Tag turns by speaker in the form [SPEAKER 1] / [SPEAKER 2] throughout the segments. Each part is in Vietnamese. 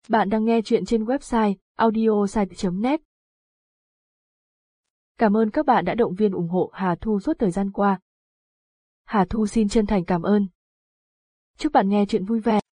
[SPEAKER 1] Bạn đang nghe chuyện trên website audiosite.net. Cảm ơn các bạn đã động viên ủng hộ Hà Thu suốt thời gian qua. Hà Thu xin chân thành cảm ơn. Chúc bạn nghe chuyện vui vẻ.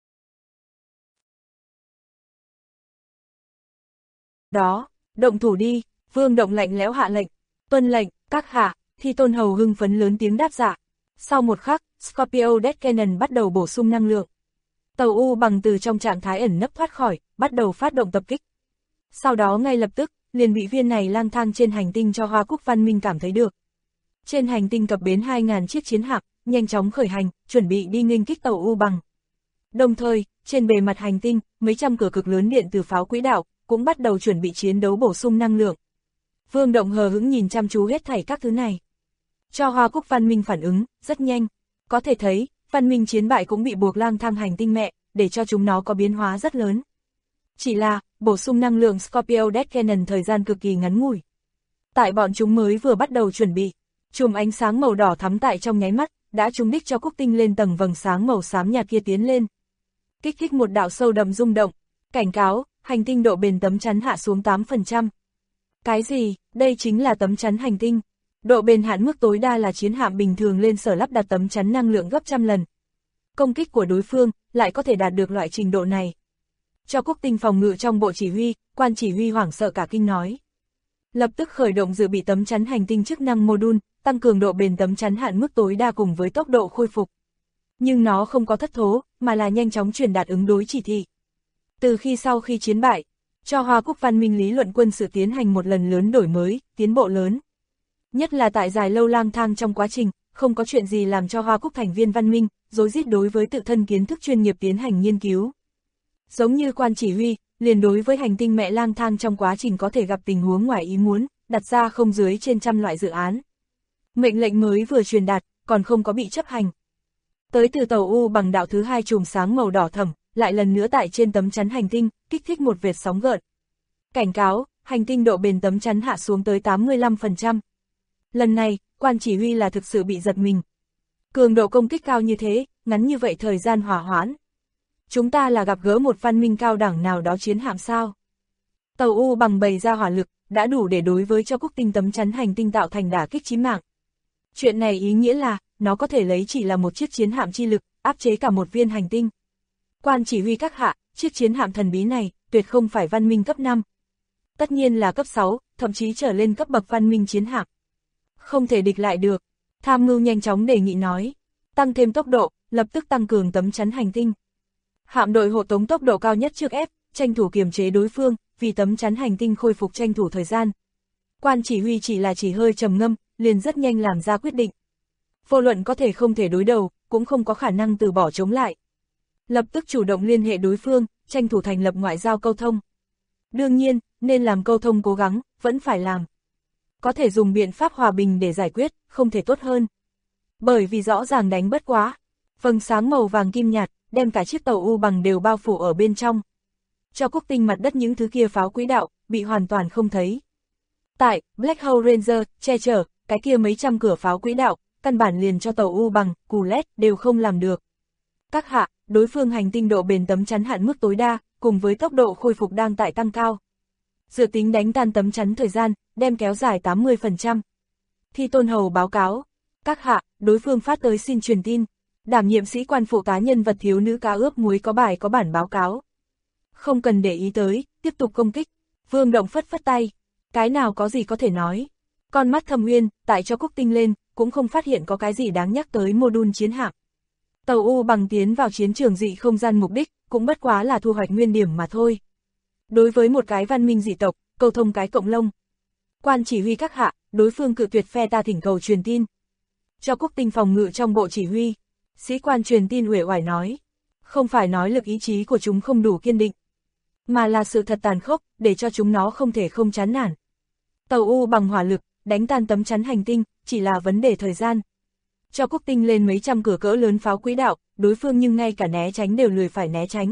[SPEAKER 2] Đó, động thủ đi, Vương Động lạnh lẽo hạ lệnh. Tuân lệnh, các hạ. Thi Tôn Hầu hưng phấn lớn tiếng đáp dạ. Sau một khắc, Scorpio Death Cannon bắt đầu bổ sung năng lượng. Tàu U Bằng từ trong trạng thái ẩn nấp thoát khỏi, bắt đầu phát động tập kích. Sau đó ngay lập tức, liền bị viên này lang thang trên hành tinh cho Hoa Quốc văn minh cảm thấy được. Trên hành tinh cập bến 2.000 chiếc chiến hạm, nhanh chóng khởi hành, chuẩn bị đi nghênh kích tàu U Bằng. Đồng thời, trên bề mặt hành tinh, mấy trăm cửa cực lớn điện từ pháo quỹ đạo, cũng bắt đầu chuẩn bị chiến đấu bổ sung năng lượng. Vương Động hờ hững nhìn chăm chú hết thảy các thứ này. Cho Hoa Quốc văn minh phản ứng, rất nhanh. Có thể thấy, văn minh chiến bại cũng bị buộc lang thang hành tinh mẹ, để cho chúng nó có biến hóa rất lớn. Chỉ là, bổ sung năng lượng Scorpio Death Cannon thời gian cực kỳ ngắn ngủi. Tại bọn chúng mới vừa bắt đầu chuẩn bị, chùm ánh sáng màu đỏ thắm tại trong nháy mắt, đã trúng đích cho Cúc Tinh lên tầng vầng sáng màu xám nhạt kia tiến lên. Kích thích một đạo sâu đậm rung động, cảnh cáo, hành tinh độ bền tấm chắn hạ xuống 8%. Cái gì, đây chính là tấm chắn hành tinh. Độ bền hạn mức tối đa là chiến hạm bình thường lên sở lắp đặt tấm chắn năng lượng gấp trăm lần. Công kích của đối phương lại có thể đạt được loại trình độ này. Cho Cúc Tinh phòng ngự trong bộ chỉ huy, quan chỉ huy hoảng sợ cả kinh nói. Lập tức khởi động dự bị tấm chắn hành tinh chức năng module, tăng cường độ bền tấm chắn hạn mức tối đa cùng với tốc độ khôi phục. Nhưng nó không có thất thố, mà là nhanh chóng truyền đạt ứng đối chỉ thị. Từ sau khi chiến bại, cho Hoa Quốc văn minh lý luận quân sự tiến hành một lần lớn đổi mới, tiến bộ lớn. Nhất là tại dài lâu lang thang trong quá trình, không có chuyện gì làm cho Hoa Quốc thành viên văn minh, rối rít đối với tự thân kiến thức chuyên nghiệp tiến hành nghiên cứu. Giống như quan chỉ huy, liền đối với hành tinh mẹ lang thang trong quá trình có thể gặp tình huống ngoài ý muốn, đặt ra không dưới trên trăm loại dự án. Mệnh lệnh mới vừa truyền đạt, còn không có bị chấp hành. Tới từ tàu U Bằng đạo thứ hai chùm sáng màu đỏ thẫm, lại lần nữa tại trên tấm chắn hành tinh, kích thích một vệt sóng gợn. Cảnh cáo, hành tinh độ bền tấm chắn hạ xuống tới 85%. Lần này, quan chỉ huy là thực sự bị giật mình. Cường độ công kích cao như thế, ngắn như vậy thời gian hỏa hoãn. Chúng ta là gặp gỡ một văn minh cao đẳng nào đó chiến hạm sao? Tàu U Bằng bày ra hỏa lực, đã đủ để đối với cho Cúc Tinh tấm chắn hành tinh tạo thành đả kích chí mạng. Chuyện này ý nghĩa là, nó có thể lấy chỉ là một chiếc chiến hạm chi lực, áp chế cả một viên hành tinh. Quan chỉ huy các hạ, chiếc chiến hạm thần bí này, tuyệt không phải văn minh cấp 5. Tất nhiên là cấp 6, thậm chí trở lên cấp bậc văn minh chiến hạm. Không thể địch lại được. Tham mưu nhanh chóng đề nghị nói. Tăng thêm tốc độ, lập tức tăng cường tấm chắn hành tinh. Hạm đội hộ tống tốc độ cao nhất trước ép, tranh thủ kiềm chế đối phương, vì tấm chắn hành tinh khôi phục tranh thủ thời gian. Quan chỉ huy chỉ hơi trầm ngâm, liền rất nhanh làm ra quyết định. Vô luận có thể không thể đối đầu, cũng không có khả năng từ bỏ chống lại. Lập tức chủ động liên hệ đối phương, tranh thủ thành lập ngoại giao câu thông. Đương nhiên, nên làm câu thông cố gắng, vẫn phải làm. Có thể dùng biện pháp hòa bình để giải quyết, không thể tốt hơn. Bởi vì rõ ràng đánh bất quá. Vầng sáng màu vàng kim nhạt, đem cả chiếc tàu U Bằng đều bao phủ ở bên trong. Cho Cúc Tinh mặt đất những thứ kia pháo quỹ đạo, bị hoàn toàn không thấy. Tại Black Hole Ranger, che chở, cái kia mấy trăm cửa pháo quỹ đạo, căn bản liền cho tàu U Bằng, cù lét, đều không làm được. Các hạ, đối phương hành tinh độ bền tấm chắn hạn mức tối đa, cùng với tốc độ khôi phục đang tại tăng cao. Dự tính đánh tan tấm chắn thời gian, đem kéo dài 80%. Thi Tôn Hầu báo cáo. Các hạ, đối phương phát tới xin truyền tin. Đảm nhiệm sĩ quan phụ tá nhân vật thiếu nữ cá ướp muối có bài có bản báo cáo. Không cần để ý tới, tiếp tục công kích. Vương Động phất phất tay. Cái nào có gì có thể nói. Con mắt Thâm Uyên, tại cho Cúc Tinh lên, cũng không phát hiện có cái gì đáng nhắc tới module chiến hạm. Tàu U Bằng tiến vào chiến trường dị không gian mục đích, cũng bất quá là thu hoạch nguyên điểm mà thôi. Đối với một cái văn minh dị tộc, câu thông cái cộng lông. Quan chỉ huy các hạ, đối phương cự tuyệt phe ta thỉnh cầu truyền tin. Cho Cúc Tinh phòng ngự trong bộ chỉ huy. Sĩ quan truyền tin uể oải nói. Không phải nói lực ý chí của chúng không đủ kiên định, mà là sự thật tàn khốc, để cho chúng nó không thể không chán nản. Tàu U Bằng hỏa lực, đánh tan tấm chắn hành tinh, chỉ là vấn đề thời gian. Cho Cúc Tinh lên mấy trăm cửa cỡ lớn pháo quỹ đạo, đối phương nhưng ngay cả né tránh đều lười phải né tránh.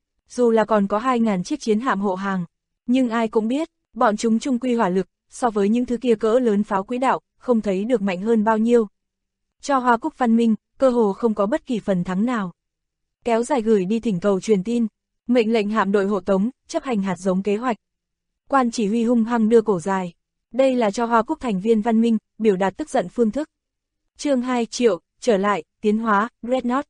[SPEAKER 2] Dù là còn có 2.000 chiếc chiến hạm hộ hàng, nhưng ai cũng biết, bọn chúng chung quy hỏa lực, so với những thứ kia cỡ lớn pháo quỹ đạo, không thấy được mạnh hơn bao nhiêu. Cho Hoa Quốc văn minh, cơ hồ không có bất kỳ phần thắng nào. Kéo dài gửi đi thỉnh cầu truyền tin. Mệnh lệnh hạm đội hộ tống, chấp hành hạt giống kế hoạch. Quan chỉ huy hung hăng đưa cổ dài. Đây là cho Hoa Quốc thành viên văn minh, biểu đạt tức giận phương thức. Chương 2 Triệu, trở lại, tiến hóa, Dreadnought.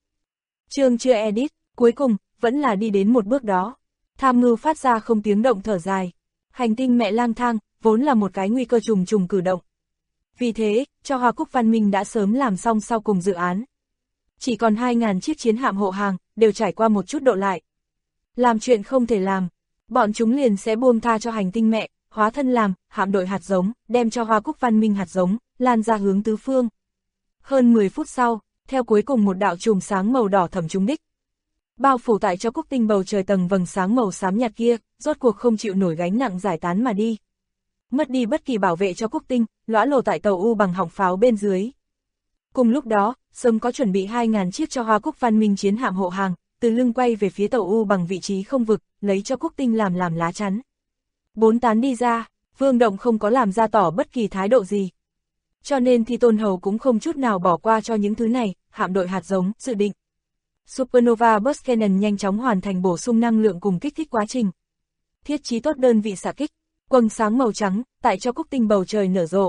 [SPEAKER 2] Chương chưa edit, cuối cùng, vẫn là đi đến một bước đó. Tham mưu phát ra không tiếng động thở dài. Hành tinh mẹ lang thang, vốn là một cái nguy cơ trùng trùng cử động. Vì thế, cho Hoa Quốc văn minh đã sớm làm xong sau cùng dự án. Chỉ còn 2.000 chiếc chiến hạm hộ hàng, đều trải qua một chút độ lại. Làm chuyện không thể làm, bọn chúng liền sẽ buông tha cho hành tinh mẹ, hóa thân làm, hạm đội hạt giống, đem cho Hoa Quốc văn minh hạt giống, lan ra hướng tứ phương. Hơn 10 phút sau, theo cuối cùng một đạo chùm sáng màu đỏ thẫm trúng đích. Bao phủ tại cho Quốc tinh bầu trời tầng vầng sáng màu xám nhạt kia, rốt cuộc không chịu nổi gánh nặng giải tán mà đi. Mất đi bất kỳ bảo vệ cho Quốc tinh, lõa lồ tại tàu U bằng họng pháo bên dưới. Cùng lúc đó, sớm có chuẩn bị 2.000 chiếc cho Hoa Quốc văn minh chiến hạm hộ hàng, từ lưng quay về phía tàu U bằng vị trí không vực, lấy cho Quốc tinh làm lá chắn. Bốn tán đi ra, Vương Động không có làm ra tỏ bất kỳ thái độ gì. Cho nên Thi Tôn Hầu cũng không chút nào bỏ qua cho những thứ này, hạm đội hạt giống, dự định. Supernova Burst Cannon nhanh chóng hoàn thành bổ sung năng lượng cùng kích thích quá trình. Thiết trí tốt đơn vị xạ kích, quầng sáng màu trắng, tại cho Quốc tinh bầu trời nở rộ.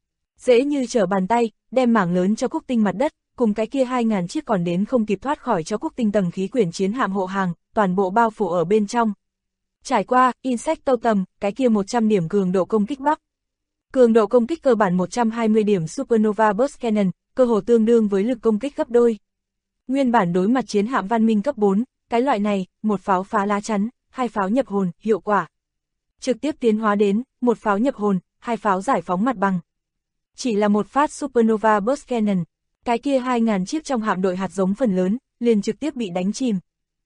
[SPEAKER 2] Dễ như trở bàn tay, đem mảng lớn cho Quốc tinh mặt đất, cùng cái kia 2.000 chiếc còn đến không kịp thoát khỏi cho Quốc tinh tầng khí quyển chiến hạm hộ hàng, toàn bộ bao phủ ở bên trong. Trải qua, Insecto tầm, cái kia 100 điểm cường độ công kích bắc. Cường độ công kích cơ bản 120 điểm Supernova Burst Cannon, cơ hồ tương đương với lực công kích gấp đôi. Nguyên bản đối mặt chiến hạm văn minh cấp 4, cái loại này, một pháo phá lá chắn, hai pháo nhập hồn, hiệu quả. Trực tiếp tiến hóa đến, một pháo nhập hồn, hai pháo giải phóng mặt bằng. Chỉ là một phát Supernova Burst Cannon, cái kia 2.000 chiếc trong hạm đội hạt giống phần lớn, liền trực tiếp bị đánh chìm.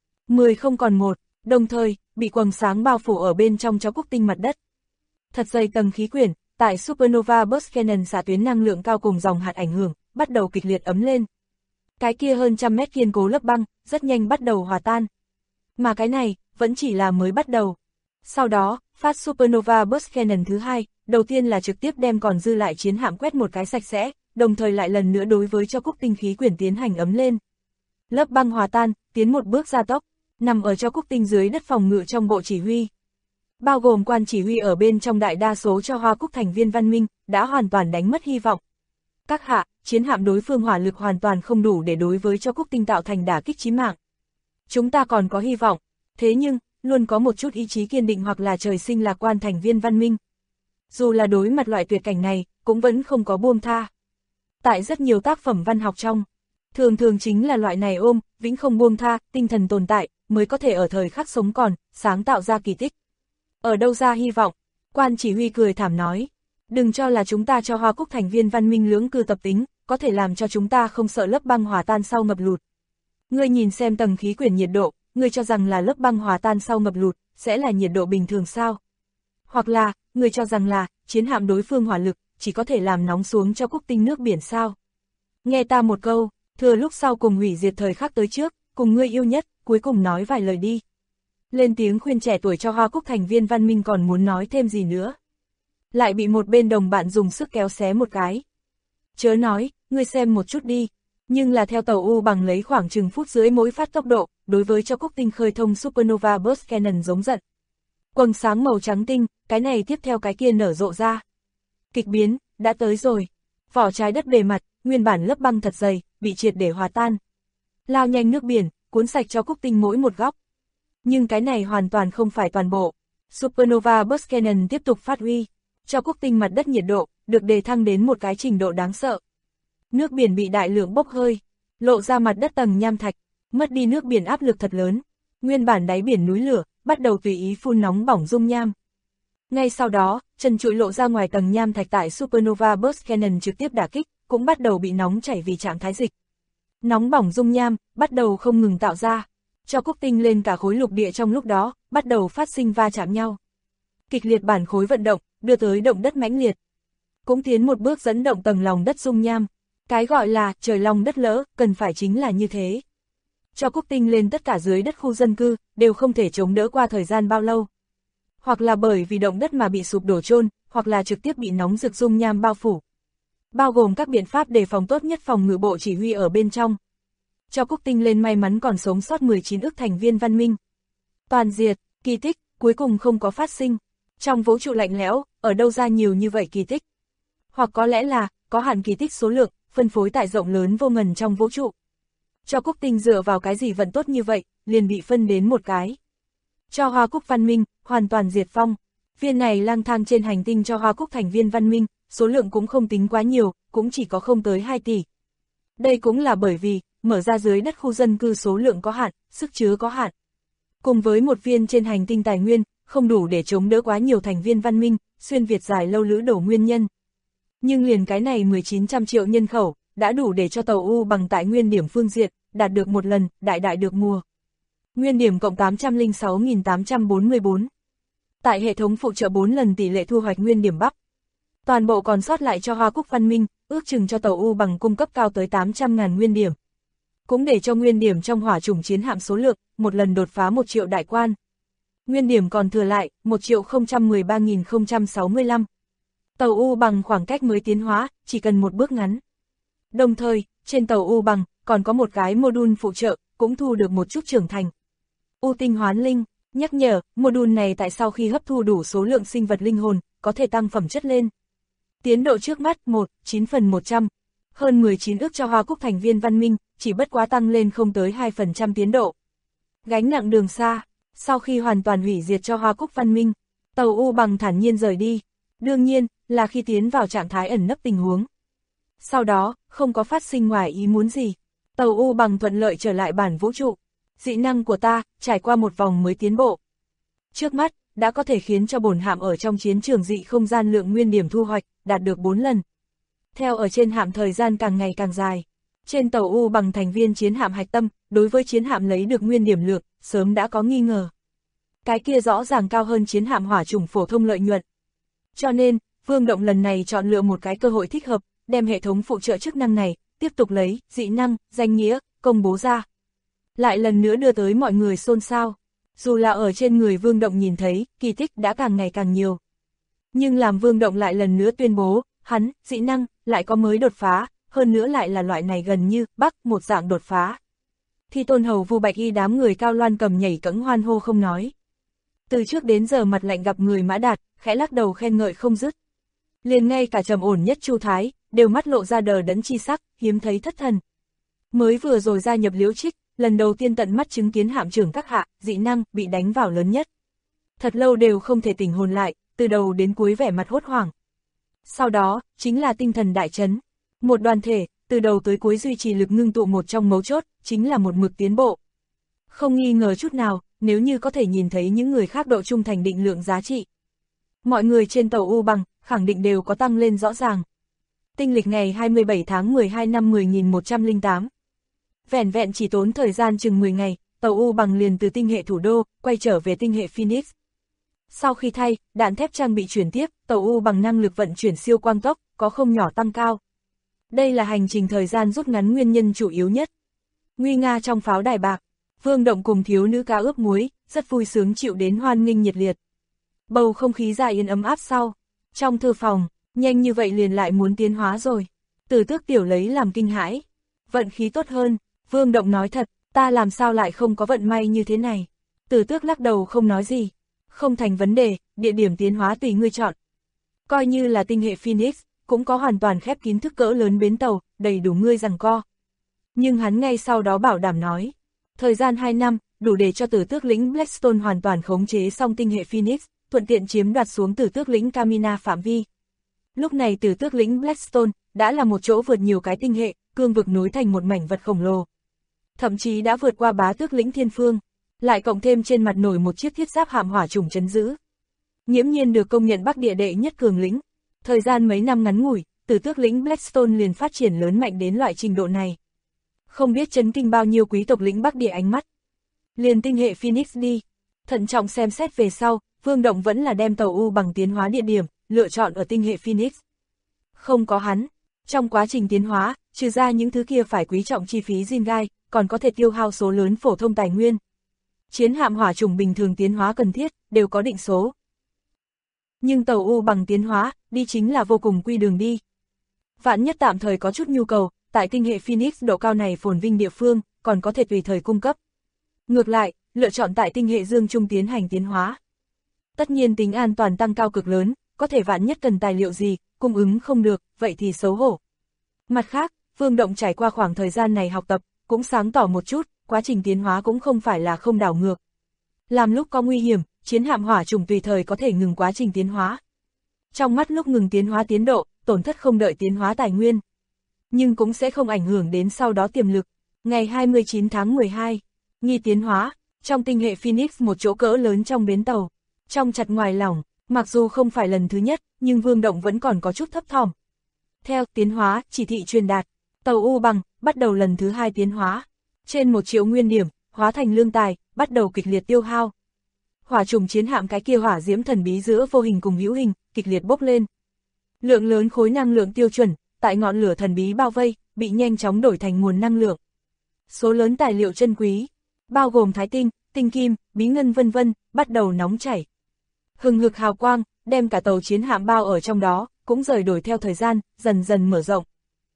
[SPEAKER 2] 10 không còn một, đồng thời, bị quầng sáng bao phủ ở bên trong cho Quốc tinh mặt đất. Thật dày tầng khí quyển, tại Supernova Burst Cannon xạ tuyến năng lượng cao cùng dòng hạt ảnh hưởng, bắt đầu kịch liệt ấm lên. Cái kia hơn trăm mét kiên cố lớp băng, rất nhanh bắt đầu hòa tan. Mà cái này, vẫn chỉ là mới bắt đầu. Sau đó, phát Supernova Burst Cannon thứ hai, đầu tiên là trực tiếp đem còn dư lại chiến hạm quét một cái sạch sẽ, đồng thời lại lần nữa đối với cho Quốc tinh khí quyển tiến hành ấm lên. Lớp băng hòa tan, tiến một bước gia tốc, nằm ở cho Quốc tinh dưới đất phòng ngự trong bộ chỉ huy. Bao gồm quan chỉ huy ở bên trong đại đa số cho Hoa Quốc thành viên văn minh, đã hoàn toàn đánh mất hy vọng. Các hạ, chiến hạm đối phương hỏa lực hoàn toàn không đủ để đối với cho Quốc tinh tạo thành đả kích chí mạng. Chúng ta còn có hy vọng, thế nhưng, luôn có một chút ý chí kiên định hoặc là trời sinh lạc quan thành viên văn minh. Dù là đối mặt loại tuyệt cảnh này, cũng vẫn không có buông tha. Tại rất nhiều tác phẩm văn học trong, thường chính là loại này ôm, vĩnh không buông tha, tinh thần tồn tại, mới có thể ở thời khắc sống còn, sáng tạo ra kỳ tích. Ở đâu ra hy vọng? Quan chỉ huy cười thảm nói. Đừng cho là chúng ta cho Hoa Quốc thành viên văn minh lưỡng cư tập tính, có thể làm cho chúng ta không sợ lớp băng hòa tan sau ngập lụt. Ngươi nhìn xem tầng khí quyển nhiệt độ, ngươi cho rằng là lớp băng hòa tan sau ngập lụt, sẽ là nhiệt độ bình thường sao? Hoặc là, ngươi cho rằng là, chiến hạm đối phương hỏa lực, chỉ có thể làm nóng xuống cho Quốc tinh nước biển sao? Nghe ta một câu, thừa lúc sau cùng hủy diệt thời khắc tới trước, cùng ngươi yêu nhất, cuối cùng nói vài lời đi. Lên tiếng khuyên trẻ tuổi cho Hoa Quốc thành viên văn minh còn muốn nói thêm gì nữa. Lại bị một bên đồng bạn dùng sức kéo xé một cái. Chớ nói, ngươi xem một chút đi. Nhưng là theo tàu U bằng lấy khoảng chừng phút rưỡi mỗi phát tốc độ, đối với cho Quốc tinh khơi thông Supernova Burst Cannon giống giận. Quầng sáng màu trắng tinh, cái này tiếp theo cái kia nở rộ ra. Kịch biến, đã tới rồi. Vỏ trái đất bề mặt, nguyên bản lớp băng thật dày, bị triệt để hòa tan. Lao nhanh nước biển, cuốn sạch cho Quốc tinh mỗi một góc. Nhưng cái này hoàn toàn không phải toàn bộ. Supernova Burst Cannon tiếp tục phát huy. Cho Quốc tinh mặt đất nhiệt độ, được đề thăng đến một cái trình độ đáng sợ. Nước biển bị đại lượng bốc hơi, lộ ra mặt đất tầng nham thạch, mất đi nước biển áp lực thật lớn. Nguyên bản đáy biển núi lửa, bắt đầu tùy ý phun nóng bỏng dung nham. Ngay sau đó, trần trụi lộ ra ngoài tầng nham thạch tại Supernova Burst Cannon trực tiếp đả kích, cũng bắt đầu bị nóng chảy vì trạng thái dịch. Nóng bỏng dung nham, bắt đầu không ngừng tạo ra. Cho Quốc tinh lên cả khối lục địa trong lúc đó, bắt đầu phát sinh va chạm nhau. Kịch liệt bản khối vận động, đưa tới động đất mãnh liệt. Cũng tiến một bước dẫn động tầng lòng đất dung nham. Cái gọi là trời long đất lỡ, cần phải chính là như thế. Cho Quốc tinh lên tất cả dưới đất khu dân cư, đều không thể chống đỡ qua thời gian bao lâu. Hoặc là bởi vì động đất mà bị sụp đổ chôn, hoặc là trực tiếp bị nóng rực dung nham bao phủ. Bao gồm các biện pháp đề phòng tốt nhất phòng ngự bộ chỉ huy ở bên trong. Cho Quốc tinh lên may mắn còn sống sót 19 ức thành viên văn minh. Toàn diệt, kỳ tích, cuối cùng không có phát sinh. Trong vũ trụ lạnh lẽo, ở đâu ra nhiều như vậy kỳ tích? Hoặc có lẽ là, có hẳn kỳ tích số lượng, phân phối tại rộng lớn vô ngần trong vũ trụ. Cho Cúc Tinh dựa vào cái gì vận tốt như vậy, liền bị phân đến một cái. Cho Hoa Cúc văn minh, hoàn toàn diệt vong. Viên này lang thang trên hành tinh cho Hoa Cúc thành viên văn minh, số lượng cũng không tính quá nhiều, cũng chỉ có không tới 2 tỷ. Đây cũng là bởi vì, mở ra dưới đất khu dân cư số lượng có hạn, sức chứa có hạn. Cùng với một viên trên hành tinh tài nguyên, không đủ để chống đỡ quá nhiều thành viên văn minh, xuyên Việt dài lâu lữ đổ nguyên nhân. Nhưng liền cái này 1900 triệu nhân khẩu, đã đủ để cho tàu U bằng tại nguyên điểm phương diện, đạt được một lần, đại được mùa. Nguyên điểm cộng 806.844. Tại hệ thống phụ trợ 4 lần tỷ lệ thu hoạch nguyên điểm bắp. Toàn bộ còn sót lại cho Hoa Cúc văn minh, ước chừng cho tàu U bằng cung cấp cao tới 800.000 nguyên điểm. Cũng để cho nguyên điểm trong hỏa chủng chiến hạm số lượng, một lần đột phá 1 triệu đại quan. Nguyên điểm còn thừa lại, 1.013.065. Tàu U bằng khoảng cách mới tiến hóa, chỉ cần một bước ngắn. Đồng thời, trên tàu U bằng, còn có một cái module phụ trợ, cũng thu được một chút trưởng thành. U tinh hoán linh, nhắc nhở, module này tại sau khi hấp thu đủ số lượng sinh vật linh hồn, có thể tăng phẩm chất lên. Tiến độ trước mắt, 9/100. Hơn 19 ước cho Hoa Cúc thành viên văn minh, chỉ bất quá tăng lên không tới 2% tiến độ. Gánh nặng đường xa, sau khi hoàn toàn hủy diệt cho Hoa Cúc văn minh, tàu U bằng thản nhiên rời đi. Đương nhiên, là khi tiến vào trạng thái ẩn nấp tình huống. Sau đó, không có phát sinh ngoài ý muốn gì. Tàu U bằng thuận lợi trở lại bản vũ trụ. Dị năng của ta, trải qua một vòng mới tiến bộ. Trước mắt, đã có thể khiến cho bổn hạm ở trong chiến trường dị không gian lượng nguyên điểm thu hoạch, đạt được 4 lần. Theo ở trên hạm thời gian càng ngày càng dài. Trên tàu U bằng thành viên chiến hạm hạch tâm, đối với chiến hạm lấy được nguyên điểm lượng, sớm đã có nghi ngờ. Cái kia rõ ràng cao hơn chiến hạm hỏa chủng phổ thông lợi nhuận. Cho nên, Vương Động lần này chọn lựa một cái cơ hội thích hợp, đem hệ thống phụ trợ chức năng này, tiếp tục lấy, dị năng, danh nghĩa, công bố ra. Lại lần nữa đưa tới mọi người xôn xao. Dù là ở trên người Vương Động nhìn thấy, kỳ tích đã càng ngày càng nhiều. Nhưng làm Vương Động lại lần nữa tuyên bố, hắn, dị năng, lại có mới đột phá, hơn nữa lại là loại này gần như, bắc, một dạng đột phá. Thì Tôn Hầu Vu Bạch Y đám người Cao Loan cầm nhảy cẫng hoan hô không nói. Từ trước đến giờ mặt lạnh gặp người Mã Đạt, khẽ lắc đầu khen ngợi không dứt. Liền ngay cả trầm ổn nhất Chu Thái, đều mắt lộ ra đờ đẫn chi sắc, hiếm thấy thất thần. Mới vừa rồi gia nhập Liễu Trích, lần đầu tiên tận mắt chứng kiến hạm trưởng các hạ, dị năng, bị đánh vào lớn nhất. Thật lâu đều không thể tỉnh hồn lại, từ đầu đến cuối vẻ mặt hốt hoảng. Sau đó, chính là tinh thần đại chấn. Một đoàn thể, từ đầu tới cuối duy trì lực ngưng tụ một trong mấu chốt, chính là một mực tiến bộ. Không nghi ngờ chút nào, nếu như có thể nhìn thấy những người khác độ trung thành định lượng giá trị. Mọi người trên tàu U bằng, khẳng định đều có tăng lên rõ ràng. Tinh lịch ngày 27 tháng 12 năm 10.108. Vẹn vẹn chỉ tốn thời gian chừng 10 ngày, tàu U bằng liền từ tinh hệ thủ đô, quay trở về tinh hệ Phoenix. Sau khi thay, đạn thép trang bị chuyển tiếp, tàu U bằng năng lực vận chuyển siêu quang tốc, có không nhỏ tăng cao. Đây là hành trình thời gian rút ngắn nguyên nhân chủ yếu nhất. Nguy nga trong pháo đài bạc, Vương Động cùng thiếu nữ cá ướp muối, rất vui sướng chịu đến hoan nghênh nhiệt liệt. Bầu không khí dài yên ấm áp sau. Trong thư phòng, nhanh như vậy liền lại muốn tiến hóa rồi. Tử Tước tiểu lấy làm kinh hãi. Vận khí tốt hơn, Vương Động nói thật, ta làm sao lại không có vận may như thế này. Tử Tước lắc đầu không nói gì. Không thành vấn đề, địa điểm tiến hóa tùy ngươi chọn. Coi như là tinh hệ Phoenix, cũng có hoàn toàn khép kín thức cỡ lớn bến tàu, đầy đủ ngươi giằng co. Nhưng hắn ngay sau đó bảo đảm nói, thời gian 2 năm, đủ để cho Tử Tước lĩnh Blackstone hoàn toàn khống chế xong tinh hệ Phoenix, thuận tiện chiếm đoạt xuống Tử Tước lĩnh Camina phạm vi. Lúc này Tử Tước lĩnh Blackstone đã là một chỗ vượt nhiều cái tinh hệ, cương vực nối thành một mảnh vật khổng lồ. Thậm chí đã vượt qua Bá Tước lĩnh Thiên Phương, lại cộng thêm trên mặt nổi một chiếc thiết giáp hạm hỏa chủng trấn giữ. Nghiễm nhiên được công nhận Bắc địa đệ nhất cường lĩnh. Thời gian mấy năm ngắn ngủi, Tử Tước lĩnh Blackstone liền phát triển lớn mạnh đến loại trình độ này. Không biết chấn kinh bao nhiêu quý tộc lĩnh Bắc địa ánh mắt. Liền tinh hệ Phoenix đi. Thận trọng xem xét về sau, Vương Động vẫn là đem tàu U bằng tiến hóa địa điểm, lựa chọn ở tinh hệ Phoenix. Không có hắn, trong quá trình tiến hóa, trừ ra những thứ kia phải quý trọng chi phí zin gai, còn có thể tiêu hao số lớn phổ thông tài nguyên. Chiến hạm hỏa chủng bình thường tiến hóa cần thiết, đều có định số. Nhưng tàu U bằng tiến hóa, đi chính là vô cùng quy đường đi. Vạn nhất tạm thời có chút nhu cầu, tại tinh hệ Phoenix độ cao này phồn vinh địa phương, còn có thể tùy thời cung cấp. Ngược lại, lựa chọn tại tinh hệ dương trung tiến hành tiến hóa. Tất nhiên tính an toàn tăng cao cực lớn, có thể vạn nhất cần tài liệu gì, cung ứng không được, vậy thì xấu hổ. Mặt khác, Vương Động trải qua khoảng thời gian này học tập, cũng sáng tỏ một chút, quá trình tiến hóa cũng không phải là không đảo ngược. Làm lúc có nguy hiểm, chiến hạm hỏa trùng tùy thời có thể ngừng quá trình tiến hóa. Trong mắt lúc ngừng tiến hóa tiến độ, tổn thất không đợi tiến hóa tài nguyên. Nhưng cũng sẽ không ảnh hưởng đến sau đó tiềm lực. Ngày 29 tháng 12, nghi tiến hóa, trong tinh hệ Phoenix một chỗ cỡ lớn trong bến tàu. Trong chặt ngoài lỏng, mặc dù không phải lần thứ nhất, nhưng Vương Động vẫn còn có chút thấp thỏm. Theo tiến hóa, chỉ thị truyền đạt, tàu U Bằng bắt đầu lần thứ 2 tiến hóa. Trên 1 triệu nguyên điểm, hóa thành lương tài, bắt đầu kịch liệt tiêu hao. Hỏa trùng chiến hạm cái kia hỏa diễm thần bí giữa vô hình cùng hữu hình, kịch liệt bốc lên. Lượng lớn khối năng lượng tiêu chuẩn, tại ngọn lửa thần bí bao vây, bị nhanh chóng đổi thành nguồn năng lượng. Số lớn tài liệu chân quý, bao gồm thái tinh, tinh kim, bí ngân vân vân, bắt đầu nóng chảy. Hừng hực hào quang, đem cả tàu chiến hạm bao ở trong đó, cũng rời đổi theo thời gian, dần dần mở rộng.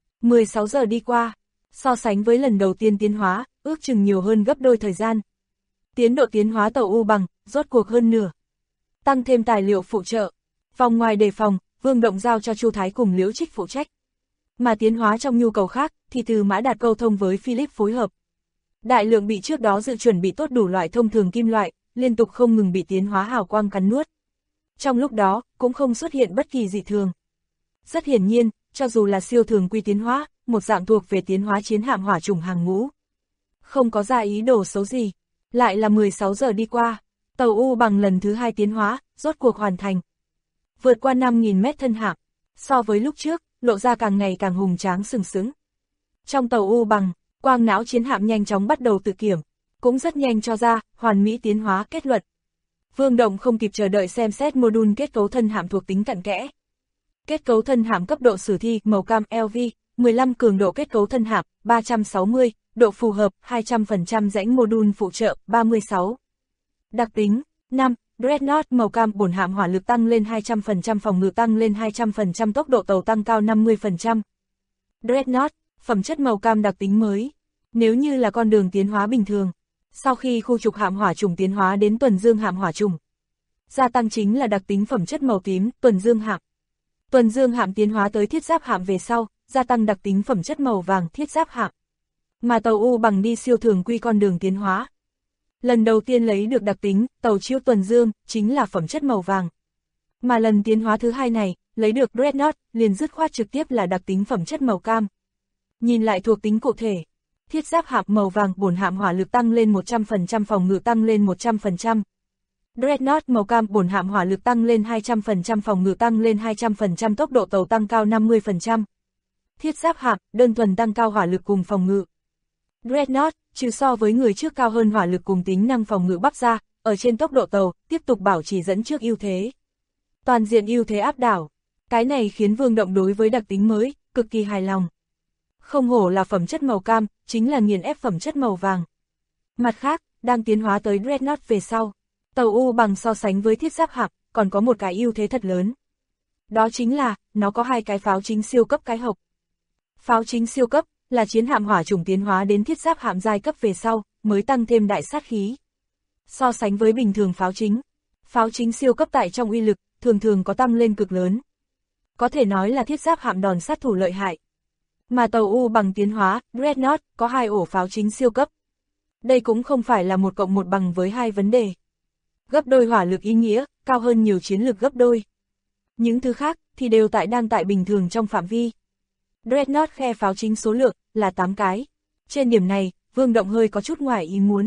[SPEAKER 2] 16 giờ đi qua, so sánh với lần đầu tiên tiến hóa, ước chừng nhiều hơn gấp đôi thời gian. Tiến độ tiến hóa tàu U Bằng, rốt cuộc hơn nửa. Tăng thêm tài liệu phụ trợ. Vòng ngoài đề phòng, Vương Động giao cho Chu Thái cùng Liễu Trích phụ trách. Mà tiến hóa trong nhu cầu khác, thì từ Mã Đạt câu thông với Philip phối hợp. Đại lượng bị trước đó dự chuẩn bị tốt đủ loại thông thường kim loại, liên tục không ngừng bị tiến hóa hào quang cắn nuốt. Trong lúc đó, cũng không xuất hiện bất kỳ dị thường. Rất hiển nhiên, cho dù là siêu thường quy tiến hóa, một dạng thuộc về tiến hóa chiến hạm hỏa trùng hàng ngũ. Không có ra ý đồ xấu gì. Lại là 16 giờ đi qua, tàu U Bằng lần thứ 2 tiến hóa, rốt cuộc hoàn thành. Vượt qua 5.000 mét thân hạm, so với lúc trước, lộ ra càng ngày càng hùng tráng sừng sững. Trong tàu U Bằng, quang não chiến hạm nhanh chóng bắt đầu tự kiểm, cũng rất nhanh cho ra, hoàn mỹ tiến hóa kết luận. Vương Động không kịp chờ đợi xem xét module kết cấu thân hạm thuộc tính cặn kẽ. Kết cấu thân hạm cấp độ sử thi, màu cam LV, 15 cường độ kết cấu thân hạm, 360, độ phù hợp, 200% rãnh module phụ trợ, 36. Đặc tính, 5, Dreadnought màu cam bổn hạm hỏa lực tăng lên 200%, phòng ngự tăng lên 200%, tốc độ tàu tăng cao 50%. Dreadnought, phẩm chất màu cam đặc tính mới. Nếu như là con đường tiến hóa bình thường, sau khi khu trục hạm hỏa trùng tiến hóa đến tuần dương hạm hỏa trùng, gia tăng chính là đặc tính phẩm chất màu tím, tuần dương hạm. Tuần dương hạm tiến hóa tới thiết giáp hạm về sau, gia tăng đặc tính phẩm chất màu vàng, thiết giáp hạm. Mà tàu U Bằng đi siêu thường quy con đường tiến hóa. Lần đầu tiên lấy được đặc tính, tàu chiêu tuần dương, chính là phẩm chất màu vàng. Mà lần tiến hóa thứ 2 này, lấy được Dreadnought, liền dứt khoát trực tiếp là đặc tính phẩm chất màu cam. Nhìn lại thuộc tính cụ thể, thiết giáp hạm màu vàng bổn hạm hỏa lực tăng lên 100%, phòng ngự tăng lên 100%. Dreadnought màu cam bổn hạm hỏa lực tăng lên 200%, phòng ngự tăng lên 200%, tốc độ tàu tăng cao 50%. Thiết giáp hạm, đơn thuần tăng cao hỏa lực cùng phòng ngự. Dreadnought, trừ so với người trước cao hơn hỏa lực cùng tính năng phòng ngự bắp ra, ở trên tốc độ tàu, tiếp tục bảo trì dẫn trước ưu thế. Toàn diện ưu thế áp đảo. Cái này khiến Vương Động đối với đặc tính mới, cực kỳ hài lòng. Không hổ là phẩm chất màu cam, chính là nghiền ép phẩm chất màu vàng. Mặt khác, đang tiến hóa tới Dreadnought về sau, tàu U Bằng so sánh với thiết giáp hạm, còn có một cái ưu thế thật lớn. Đó chính là, nó có 2 cái pháo chính siêu cấp cái hộc. Pháo chính siêu cấp, là chiến hạm hỏa trùng tiến hóa đến thiết giáp hạm giai cấp về sau, mới tăng thêm đại sát khí. So sánh với bình thường pháo chính siêu cấp tại trong uy lực, thường thường có tăng lên cực lớn. Có thể nói là thiết giáp hạm đòn sát thủ lợi hại. Mà tàu U Bằng tiến hóa, Dreadnought, có 2 ổ pháo chính siêu cấp. Đây cũng không phải là 1 cộng 1 bằng với 2 vấn đề. Gấp đôi hỏa lực ý nghĩa, cao hơn nhiều chiến lược gấp đôi. Những thứ khác, thì đều đang tại bình thường trong phạm vi. Dreadnought khe pháo chính số lượng, là 8 cái. Trên điểm này, Vương Động hơi có chút ngoài ý muốn.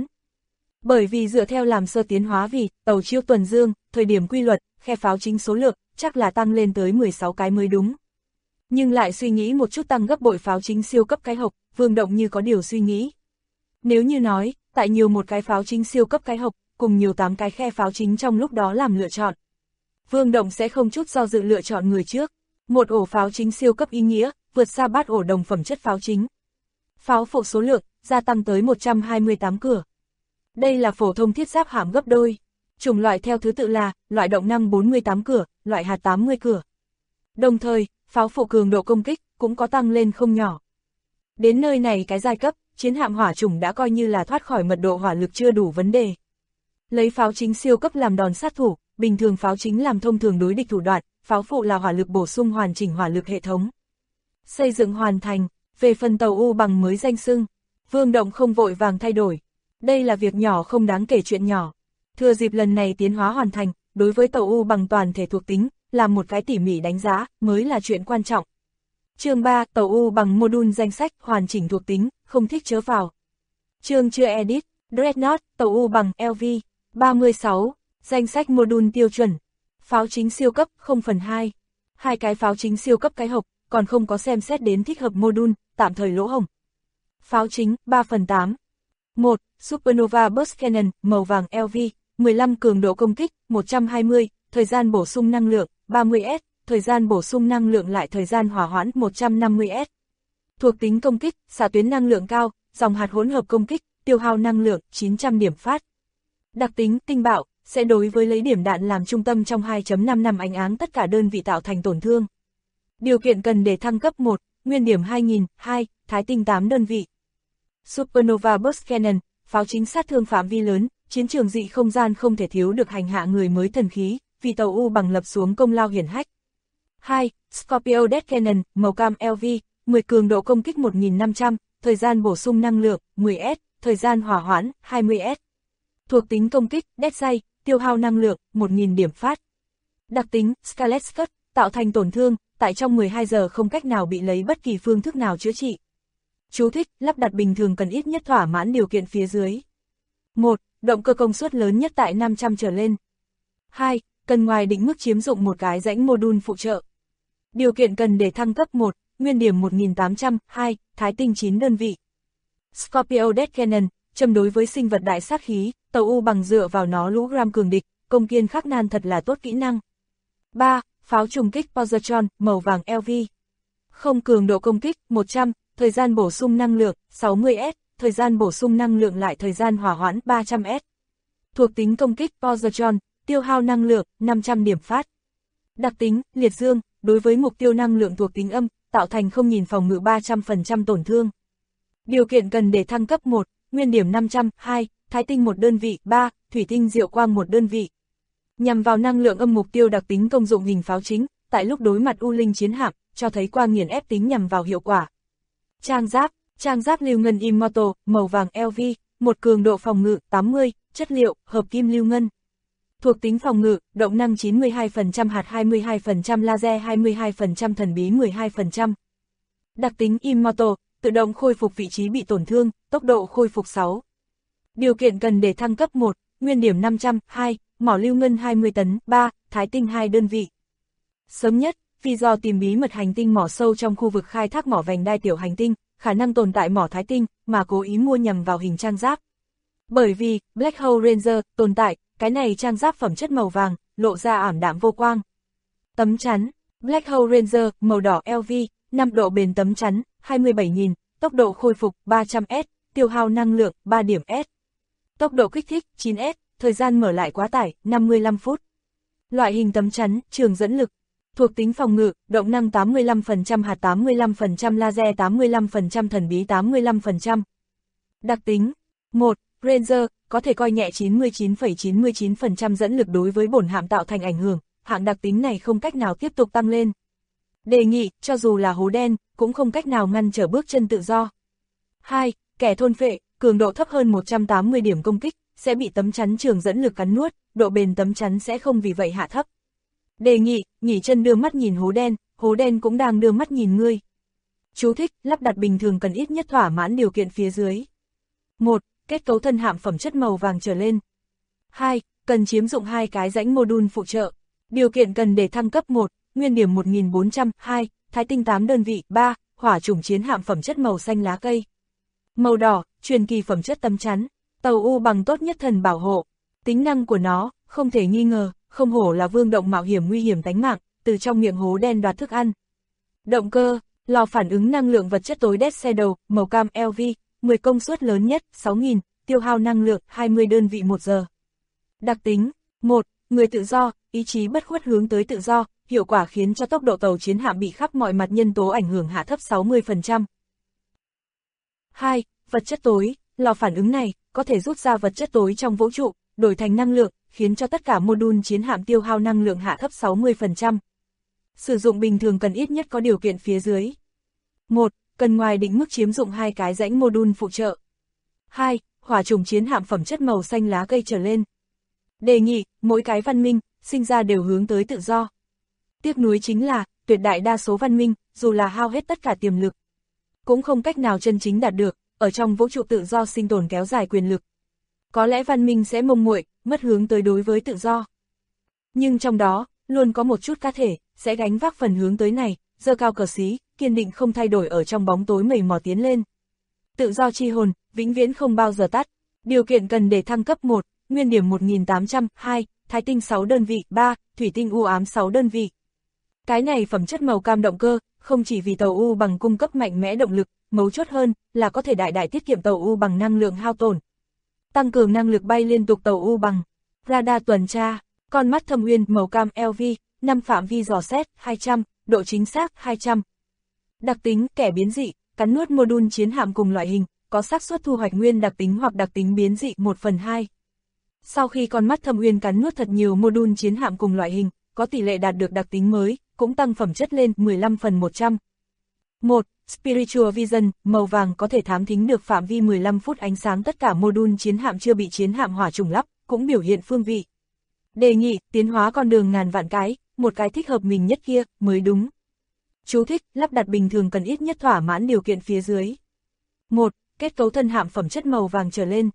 [SPEAKER 2] Bởi vì dựa theo làm sơ tiến hóa vì, tàu chiêu tuần dương, thời điểm quy luật, khe pháo chính số lượng, chắc là tăng lên tới 16 cái mới đúng. Nhưng lại suy nghĩ một chút tăng gấp bội pháo chính siêu cấp cái hộc, Vương Động như có điều suy nghĩ. Nếu như nói, tại nhiều một cái pháo chính siêu cấp cái hộc, cùng nhiều 8 cái khe pháo chính trong lúc đó làm lựa chọn. Vương Động sẽ không chút do dự lựa chọn người trước. Một ổ pháo chính siêu cấp ý nghĩa, vượt xa bát ổ đồng phẩm chất pháo chính. Pháo phụ số lượng, gia tăng tới 128 cửa. Đây là phổ thông thiết giáp hạm gấp đôi. Chủng loại theo thứ tự là, loại động năng 48 cửa, loại hạt 80 cửa. Đồng thời, pháo phụ cường độ công kích, cũng có tăng lên không nhỏ. Đến nơi này cái giai cấp, chiến hạm hỏa chủng đã coi như là thoát khỏi mật độ hỏa lực chưa đủ vấn đề. Lấy pháo chính siêu cấp làm đòn sát thủ, bình thường pháo chính làm thông thường đối địch thủ đoạn, pháo phụ là hỏa lực bổ sung hoàn chỉnh hỏa lực hệ thống. Xây dựng hoàn thành, về phần tàu U bằng mới danh xưng, Vương Động không vội vàng thay đổi. Đây là việc nhỏ không đáng kể chuyện nhỏ. Thừa dịp lần này tiến hóa hoàn thành, đối với tàu U bằng toàn thể thuộc tính, làm một cái tỉ mỉ đánh giá, mới là chuyện quan trọng. Chương 3, tàu U bằng module danh sách, hoàn chỉnh thuộc tính, không thích chớ vào. Chương chưa edit, Dreadnought, tàu U bằng LV, 36, danh sách module tiêu chuẩn. Pháo chính siêu cấp, 0/2. Hai cái pháo chính siêu cấp cái hộp, còn không có xem xét đến thích hợp module, tạm thời lỗ hổng. Pháo chính, 3/8. 1. Supernova Burst Cannon, màu vàng LV, 15 cường độ công kích, 120, thời gian bổ sung năng lượng, 30S, thời gian bổ sung năng lượng lại thời gian hỏa hoãn, 150S. Thuộc tính công kích, xạ tuyến năng lượng cao, dòng hạt hỗn hợp công kích, tiêu hao năng lượng, 900 điểm phát. Đặc tính, tinh bạo, sẽ đối với lấy điểm đạn làm trung tâm trong 2.5 năm ánh áng tất cả đơn vị tạo thành tổn thương. Điều kiện cần để thăng cấp 1, nguyên điểm 2000, 2, thái tinh 8 đơn vị. Supernova Burst Cannon, pháo chính sát thương phạm vi lớn, chiến trường dị không gian không thể thiếu được hành hạ người mới thần khí, vì tàu U bằng lập xuống công lao hiển hách. 2. Scorpio Death Cannon, màu cam LV, 10 cường độ công kích 1500, thời gian bổ sung năng lượng, 10S, thời gian hỏa hoãn, 20S. Thuộc tính công kích, Death Ray, tiêu hao năng lượng, 1000 điểm phát. Đặc tính, Scarlet Cut, tạo thành tổn thương, tại trong 12 giờ không cách nào bị lấy bất kỳ phương thức nào chữa trị. Chú thích, lắp đặt bình thường cần ít nhất thỏa mãn điều kiện phía dưới. 1. Động cơ công suất lớn nhất tại 500 trở lên. 2. Cần ngoài định mức chiếm dụng một cái rãnh module phụ trợ. Điều kiện cần để thăng cấp 1, nguyên điểm 1800, 2, thái tinh 9 đơn vị. Scorpio Death Cannon, châm đối với sinh vật đại sát khí, tàu U bằng dựa vào nó lũ gram cường địch, công kiên khắc nan thật là tốt kỹ năng. 3. Pháo trùng kích Positron, màu vàng LV. Không cường độ công kích, 100, thời gian bổ sung năng lượng, 60S, thời gian bổ sung năng lượng lại thời gian hỏa hoãn, 300S. Thuộc tính công kích Positron, tiêu hao năng lượng, 500 điểm phát. Đặc tính, liệt dương, đối với mục tiêu năng lượng thuộc tính âm, tạo thành không nhìn phòng ngự 300% tổn thương. Điều kiện cần để thăng cấp 1, nguyên điểm 500, 2, thái tinh 1 đơn vị, 3, thủy tinh diệu quang 1 đơn vị. Nhằm vào năng lượng âm mục tiêu đặc tính công dụng hình pháo chính, tại lúc đối mặt U Linh chiến hạm, cho thấy qua nghiền ép tính nhằm vào hiệu quả. Trang giáp lưu ngân Immortal, màu vàng LV, một cường độ phòng ngự, 80, chất liệu, hợp kim lưu ngân. Thuộc tính phòng ngự, động năng 92%, hạt 22%, laser 22%, thần bí 12%. Đặc tính Immortal, tự động khôi phục vị trí bị tổn thương, tốc độ khôi phục 6. Điều kiện cần để thăng cấp 1, nguyên điểm 500, 2, mỏ lưu ngân 20 tấn, 3, thái tinh 2 đơn vị. Sớm nhất, vì do tìm bí mật hành tinh mỏ sâu trong khu vực khai thác mỏ vành đai tiểu hành tinh, khả năng tồn tại mỏ thái tinh, mà cố ý mua nhằm vào hình trang giáp. Bởi vì, Black Hole Ranger tồn tại, cái này trang giáp phẩm chất màu vàng, lộ ra ảm đạm vô quang. Tấm chắn, Black Hole Ranger, màu đỏ LV, 5 độ bền tấm chắn, 27.000, tốc độ khôi phục, 300S, tiêu hao năng lượng, 3 điểm S. Tốc độ kích thích, 9S, thời gian mở lại quá tải, 55 phút. Loại hình tấm chắn, trường dẫn lực. Thuộc tính phòng ngự, động năng 85%, hạt 85%, laser 85%, thần bí 85%. Đặc tính 1. Ranger, có thể coi nhẹ 99,99% dẫn lực đối với bổn hạm tạo thành ảnh hưởng, hạng đặc tính này không cách nào tiếp tục tăng lên. Đề nghị, cho dù là hố đen, cũng không cách nào ngăn trở bước chân tự do. 2. Kẻ thôn phệ, cường độ thấp hơn 180 điểm công kích, sẽ bị tấm chắn trường dẫn lực cắn nuốt, độ bền tấm chắn sẽ không vì vậy hạ thấp. Đề nghị, nghỉ chân đưa mắt nhìn hố đen cũng đang đưa mắt nhìn ngươi. Chú thích, lắp đặt bình thường cần ít nhất thỏa mãn điều kiện phía dưới. 1. Kết cấu thân hạm phẩm chất màu vàng trở lên. 2. Cần chiếm dụng 2 cái rãnh module phụ trợ. Điều kiện cần để thăng cấp 1, nguyên điểm 1400, 2, thái tinh 8 đơn vị, 3, hỏa chủng chiến hạm phẩm chất màu xanh lá cây. Màu đỏ, truyền kỳ phẩm chất tấm chắn, tàu U bằng tốt nhất thần bảo hộ. Tính năng của nó, không thể nghi ngờ, không hổ là Vương Động mạo hiểm nguy hiểm tánh mạng, từ trong miệng hố đen đoạt thức ăn. Động cơ, lò phản ứng năng lượng vật chất tối Death Shadow, màu cam LV, 10 công suất lớn nhất, 6000, tiêu hao năng lượng, 20 đơn vị 1 giờ. Đặc tính 1. Người tự do, ý chí bất khuất hướng tới tự do, hiệu quả khiến cho tốc độ tàu chiến hạm bị khắp mọi mặt nhân tố ảnh hưởng hạ thấp 60%. 2. vật chất tối, lò phản ứng này có thể rút ra vật chất tối trong vũ trụ, đổi thành năng lượng, khiến cho tất cả mô-đun chiến hạm tiêu hao năng lượng hạ thấp 60%. Sử dụng bình thường cần ít nhất có điều kiện phía dưới. 1. Cần ngoài định mức chiếm dụng 2 cái rãnh mô-đun phụ trợ. 2. Hỏa chủng chiến hạm phẩm chất màu xanh lá cây trở lên. Đề nghị, mỗi cái văn minh, sinh ra đều hướng tới tự do. Tiếc nuối chính là, tuyệt đại đa số văn minh, dù là hao hết tất cả tiềm lực, cũng không cách nào chân chính đạt được, ở trong vũ trụ tự do sinh tồn kéo dài quyền lực. Có lẽ văn minh sẽ mông muội, mất hướng tới đối với tự do. Nhưng trong đó, luôn có một chút cá thể, sẽ gánh vác phần hướng tới này, giơ cao cờ xí, kiên định không thay đổi ở trong bóng tối mầy mò tiến lên. Tự do chi hồn, vĩnh viễn không bao giờ tắt. Điều kiện cần để thăng cấp 1, nguyên điểm 1800, 2, thái tinh 6 đơn vị, 3, thủy tinh u ám 6 đơn vị. Cái này phẩm chất màu cam động cơ, không chỉ vì tàu U bằng cung cấp mạnh mẽ động lực, mấu chốt hơn là có thể đại đại tiết kiệm tàu U bằng năng lượng hao tổn. Tăng cường năng lực bay liên tục tàu U bằng. Radar tuần tra, con mắt thâm uyên màu cam LV, 5 phạm vi dò xét, 200, độ chính xác, 200. Đặc tính, kẻ biến dị, cắn nuốt mô-đun chiến hạm cùng loại hình, có xác suất thu hoạch nguyên đặc tính hoặc đặc tính biến dị 1/2. Sau khi con mắt thâm uyên cắn nuốt thật nhiều mô-đun chiến hạm cùng loại hình, có tỷ lệ đạt được đặc tính mới, cũng tăng phẩm chất lên 15/100. 1. Spiritual Vision, màu vàng có thể thám thính được phạm vi 15 phút ánh sáng tất cả mô-đun chiến hạm chưa bị chiến hạm hỏa trùng lắp, cũng biểu hiện phương vị. Đề nghị, tiến hóa con đường ngàn vạn cái, một cái thích hợp mình nhất kia, mới đúng. Chú thích, lắp đặt bình thường cần ít nhất thỏa mãn điều kiện phía dưới. 1. Kết cấu thân hạm phẩm chất màu vàng trở lên.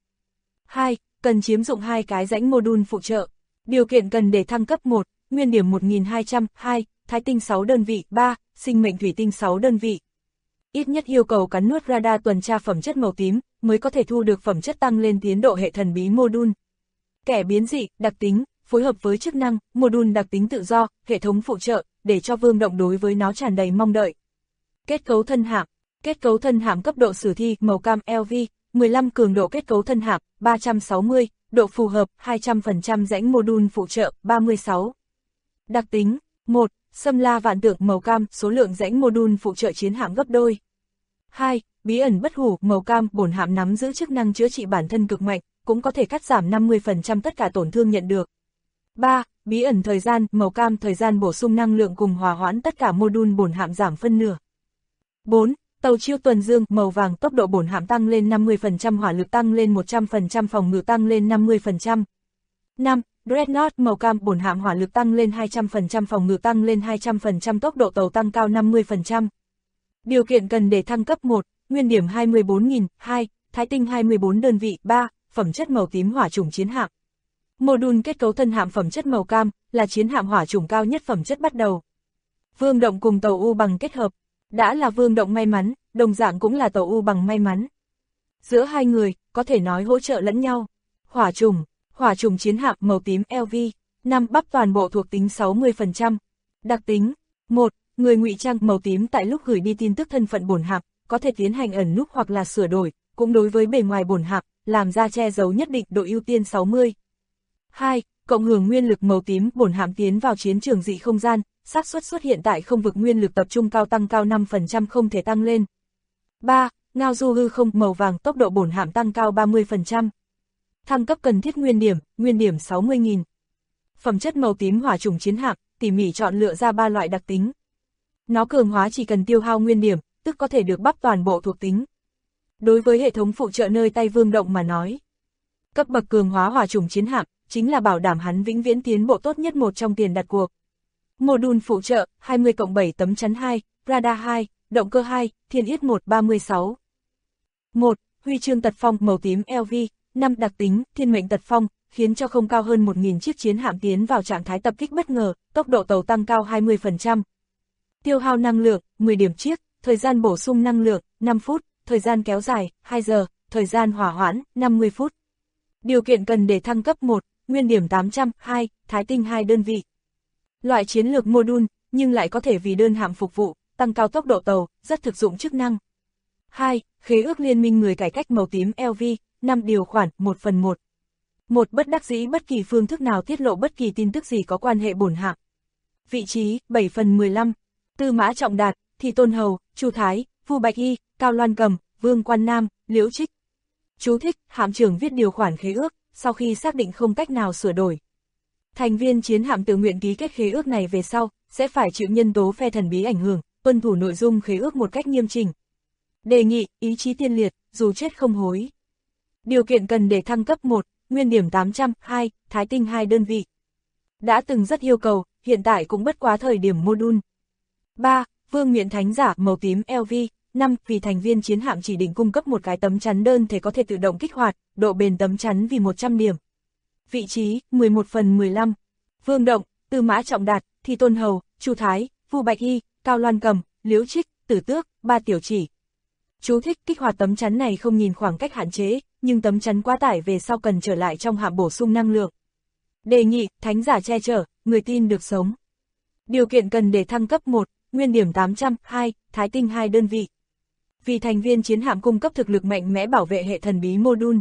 [SPEAKER 2] 2. Cần chiếm dụng 2 cái rãnh mô-đun phụ trợ. Điều kiện cần để thăng cấp 1, nguyên điểm 1200, 2, thái tinh 6 đơn vị, 3, sinh mệnh thủy tinh 6 đơn vị. Ít nhất yêu cầu cắn nuốt radar tuần tra phẩm chất màu tím, mới có thể thu được phẩm chất tăng lên tiến độ hệ thần bí mô-đun. Kẻ biến dị, đặc tính, phối hợp với chức năng, mô-đun đặc tính tự do, hệ thống phụ trợ, để cho Vương Động đối với nó tràn đầy mong đợi. Kết cấu thân hạm. Kết cấu thân hạm cấp độ sử thi, màu cam LV, 15 cường độ kết cấu thân hạm, 360, độ phù hợp, 200% rãnh mô-đun phụ trợ, 36. Đặc tính, 1. Xâm la vạn tượng màu cam, số lượng rãnh mô-đun phụ trợ chiến hạm gấp đôi. 2. Bí ẩn bất hủ màu cam, bổn hạm nắm giữ chức năng chữa trị bản thân cực mạnh, cũng có thể cắt giảm 50% tất cả tổn thương nhận được. 3. Bí ẩn thời gian màu cam, thời gian bổ sung năng lượng cùng hòa hoãn tất cả mô-đun bổn hạm giảm phân nửa. 4. Tàu chiêu tuần dương màu vàng, tốc độ bổn hạm tăng lên 50%, hỏa lực tăng lên 100%, phòng ngự tăng lên 50%. 5. Dreadnought màu cam, bổn hạm hỏa lực tăng lên 200%, phòng ngự tăng lên 200%, tốc độ tàu tăng cao 50%. Điều kiện cần để thăng cấp 1, nguyên điểm 24.000, 2, thái tinh 24 đơn vị, 3, phẩm chất màu tím hỏa chủng chiến hạm. Mô-đun kết cấu thân hạm phẩm chất màu cam, là chiến hạm hỏa chủng cao nhất phẩm chất bắt đầu. Vương Động cùng tàu U bằng kết hợp, đã là Vương Động may mắn, đồng dạng cũng là tàu U bằng may mắn. Giữa hai người, có thể nói hỗ trợ lẫn nhau. Hỏa chủng chiến hạm màu tím LV, 5 bắp toàn bộ thuộc tính 60%. Đặc tính, 1. Người ngụy trang màu tím tại lúc gửi đi tin tức thân phận bổn hạm, có thể tiến hành ẩn núp hoặc là sửa đổi, cũng đối với bề ngoài bổn hạm, làm ra che giấu nhất định, độ ưu tiên 60. 2. Cộng hưởng nguyên lực màu tím, bổn hạm tiến vào chiến trường dị không gian, xác suất xuất hiện tại không vực nguyên lực tập trung cao tăng cao 5%, không thể tăng lên. 3. Ngao du hư không màu vàng, tốc độ bổn hạm tăng cao 30%. Thăng cấp cần thiết nguyên điểm 60.000. Phẩm chất màu tím hỏa chủng chiến hạm, tỉ mỉ chọn lựa ra 3 loại đặc tính. Nó cường hóa chỉ cần tiêu hao nguyên điểm, tức có thể được bắp toàn bộ thuộc tính. Đối với hệ thống phụ trợ nơi tay Vương Động mà nói, cấp bậc cường hóa hỏa chủng chiến hạm, chính là bảo đảm hắn vĩnh viễn tiến bộ tốt nhất một trong tiền đặt cuộc. Mô-đun phụ trợ, 20+7 tấm chắn 2, radar 2, động cơ 2, thiên yết 1, 36. 1. Huy chương tật phong màu tím LV, 5 đặc tính, thiên mệnh tật phong, khiến cho không cao hơn 1.000 chiếc chiến hạm tiến vào trạng thái tập kích bất ngờ, tốc độ tàu tăng cao 20%. Tiêu hao năng lượng, 10 điểm chiếc, thời gian bổ sung năng lượng, 5 phút, thời gian kéo dài, 2 giờ, thời gian hỏa hoãn, 50 phút. Điều kiện cần để thăng cấp 1, nguyên điểm 800, 2, thái tinh 2 đơn vị. Loại chiến lược mô-đun, nhưng lại có thể vì đơn hạm phục vụ, tăng cao tốc độ tàu, rất thực dụng chức năng. 2. Khế ước liên minh người cải cách màu tím LV, 5 điều khoản, 1/1. 1. Bất đắc dĩ bất kỳ phương thức nào tiết lộ bất kỳ tin tức gì có quan hệ bổn hạm. Vị trí, 7/15. Tư Mã Trọng Đạt, Thi Tôn Hầu, Chu Thái, Vu Bạch Y, Cao Loan Cầm, Vương Quan Nam, Liễu Trích. Chú thích, hạm trưởng viết điều khoản khế ước, sau khi xác định không cách nào sửa đổi. Thành viên chiến hạm tự nguyện ký kết khế ước này về sau, sẽ phải chịu nhân tố phe thần bí ảnh hưởng, tuân thủ nội dung khế ước một cách nghiêm chỉnh. Đề nghị, ý chí tiên liệt, dù chết không hối. Điều kiện cần để thăng cấp 1, nguyên điểm 800, 2, Thái Tinh 2 đơn vị. Đã từng rất yêu cầu, hiện tại cũng bất quá thời điểm module. 3. Vương miện thánh giả màu tím LV. 5. Vì thành viên chiến hạm chỉ định cung cấp một cái tấm chắn đơn thể có thể tự động kích hoạt, độ bền tấm chắn vì 100 điểm. Vị trí, 11/15. Vương Động, Tư Mã Trọng Đạt, Thi Tôn Hầu, Chu Thái, Vu Bạch Y, Cao Loan Cầm, Liễu Trích, Tử Tước, Ba Tiểu Chỉ. Chú thích, kích hoạt tấm chắn này không nhìn khoảng cách hạn chế, nhưng tấm chắn quá tải về sau cần trở lại trong hạm bổ sung năng lượng. Đề nghị, thánh giả che chở, người tin được sống. Điều kiện cần để thăng cấp 1, nguyên điểm 800, 2, Thái Tinh 2 đơn vị. Vì thành viên chiến hạm cung cấp thực lực mạnh mẽ bảo vệ hệ thần bí module.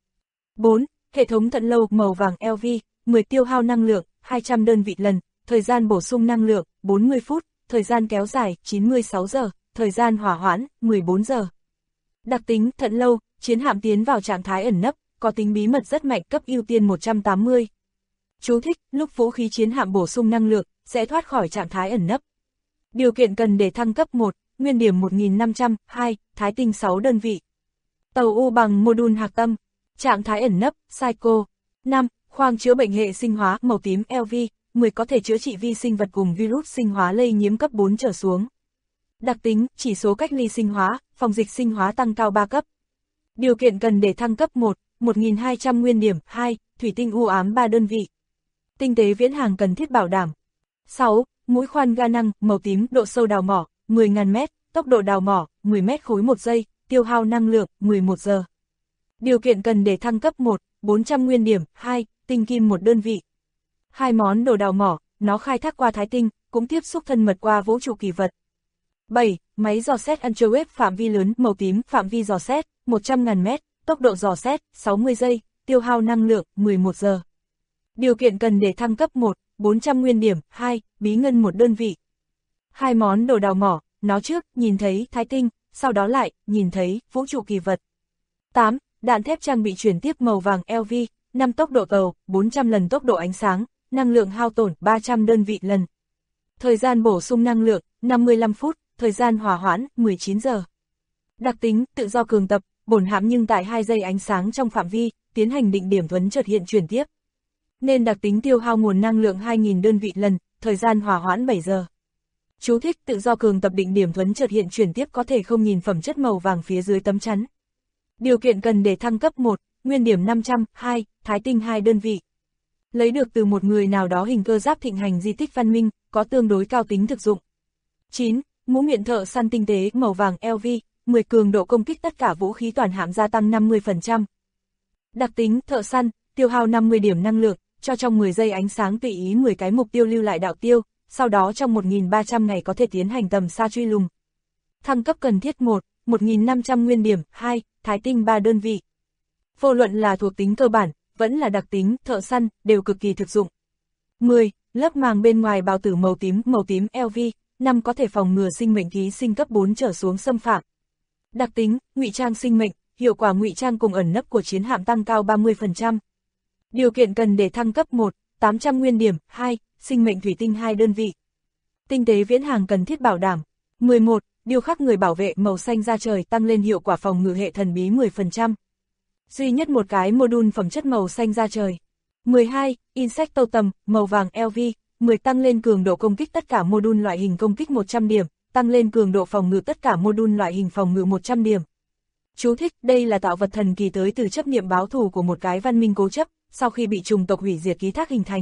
[SPEAKER 2] 4. Hệ thống thận lâu màu vàng LV, 10 tiêu hao năng lượng, 200 đơn vị lần, thời gian bổ sung năng lượng, 40 phút, thời gian kéo dài, 96 giờ, thời gian hỏa hoãn, 14 giờ. Đặc tính, thận lâu, chiến hạm tiến vào trạng thái ẩn nấp, có tính bí mật rất mạnh, cấp ưu tiên 180. Chú thích, lúc vũ khí chiến hạm bổ sung năng lượng, sẽ thoát khỏi trạng thái ẩn nấp. Điều kiện cần để thăng cấp 1, nguyên điểm 1500, 2, Thái Tinh 6 đơn vị. Tàu U bằng module hạc tâm, trạng thái ẩn nấp, Psycho. 5. Khoang chữa bệnh hệ sinh hóa màu tím LV, 10 có thể chữa trị vi sinh vật cùng virus sinh hóa lây nhiễm cấp 4 trở xuống. Đặc tính, chỉ số cách ly sinh hóa, phòng dịch sinh hóa tăng cao 3 cấp. Điều kiện cần để thăng cấp 1, 1200 nguyên điểm, 2, Thủy Tinh u ám 3 đơn vị. Tinh tế viễn hàng cần thiết bảo đảm. 6. Mũi khoan ga năng, màu tím, độ sâu đào mỏ, 10.000 mét, tốc độ đào mỏ, 10 mét khối một giây, tiêu hao năng lượng, 11 giờ. Điều kiện cần để thăng cấp 1, 400 nguyên điểm, 2, tinh kim một đơn vị. 2 món đồ đào mỏ, nó khai thác qua Thái Tinh, cũng tiếp xúc thân mật qua vũ trụ kỳ vật. 7. Máy dò xét Ultrawave phạm vi lớn, màu tím, phạm vi dò xét, 100.000 mét, tốc độ dò xét, 60 giây, tiêu hao năng lượng, 11 giờ. Điều kiện cần để thăng cấp 1, 400 nguyên điểm, 2, bí ngân một đơn vị. 2 món đồ đào mỏ, nó trước, nhìn thấy Thái Tinh, sau đó lại, nhìn thấy vũ trụ kỳ vật. 8. Đạn thép trang bị chuyển tiếp màu vàng LV, 5 tốc độ tàu, 400 lần tốc độ ánh sáng, năng lượng hao tổn 300 đơn vị lần. Thời gian bổ sung năng lượng, 55 phút, thời gian hỏa hoãn, 19 giờ. Đặc tính, tự do cường tập, bổn hạm nhưng tại 2 giây ánh sáng trong phạm vi, tiến hành định điểm thuấn chợt hiện chuyển tiếp. Nên đặc tính tiêu hao nguồn năng lượng 2.000 đơn vị lần, thời gian hỏa hoãn 7 giờ. Chú thích, tự do cường tập định điểm thuấn chợt hiện chuyển tiếp có thể không nhìn phẩm chất màu vàng phía dưới tấm chắn. Điều kiện cần để thăng cấp 1, nguyên điểm 500, 2, Thái Tinh 2 đơn vị. Lấy được từ một người nào đó hình cơ giáp thịnh hành di tích văn minh, có tương đối cao tính thực dụng. 9. Mũ miệng thợ săn tinh tế màu vàng LV, 10 cường độ công kích tất cả vũ khí toàn hạm gia tăng 50%. Đặc tính, thợ săn, tiêu hao 50 điểm năng lượng, cho trong 10 giây ánh sáng tùy ý 10 cái mục tiêu lưu lại đạo tiêu, sau đó trong 1.300 ngày có thể tiến hành tầm xa truy lùng. Thăng cấp cần thiết 1, 1.500 nguyên điểm, 2, Thái Tinh 3 đơn vị. Vô luận là thuộc tính cơ bản, vẫn là đặc tính, thợ săn, đều cực kỳ thực dụng. 10. Lớp màng bên ngoài bào tử màu tím LV, 5 có thể phòng ngừa sinh mệnh ký sinh cấp 4 trở xuống xâm phạm. Đặc tính, ngụy trang sinh mệnh, hiệu quả ngụy trang cùng ẩn nấp của chiến hạm tăng cao 30%. Điều kiện cần để thăng cấp 1, 800 nguyên điểm, 2, sinh mệnh thủy tinh 2 đơn vị. Tinh tế viễn hàng cần thiết bảo đảm. 11. Điêu khắc người bảo vệ màu xanh da trời tăng lên hiệu quả phòng ngự hệ thần bí 10%. Duy nhất một cái module phẩm chất màu xanh da trời. 12. Insect Totem, màu vàng LV, 10 tăng lên cường độ công kích tất cả module loại hình công kích 100 điểm, tăng lên cường độ phòng ngự tất cả module loại hình phòng ngự 100 điểm. Chú thích, đây là tạo vật thần kỳ tới từ chấp niệm báo thù của một cái văn minh cố chấp, sau khi bị chủng tộc hủy diệt ký thác hình thành.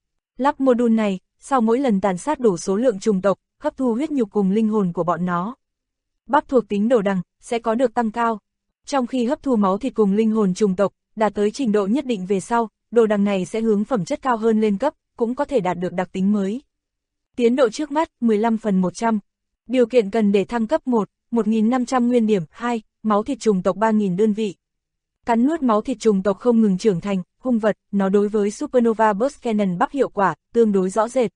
[SPEAKER 2] Lắp module này, sau mỗi lần tàn sát đủ số lượng chủng tộc, hấp thu huyết nhục cùng linh hồn của bọn nó. Bắp thuộc tính đồ đằng, sẽ có được tăng cao. Trong khi hấp thu máu thịt cùng linh hồn chủng tộc, đạt tới trình độ nhất định về sau, đồ đằng này sẽ hướng phẩm chất cao hơn lên cấp, cũng có thể đạt được đặc tính mới. Tiến độ trước mắt, 15/100. Điều kiện cần để thăng cấp 1, 1.500 nguyên điểm, 2, máu thịt chủng tộc 3.000 đơn vị. Cắn nuốt máu thịt chủng tộc không ngừng trưởng thành, hung vật, nó đối với Supernova Burst Cannon bắp hiệu quả, tương đối rõ rệt.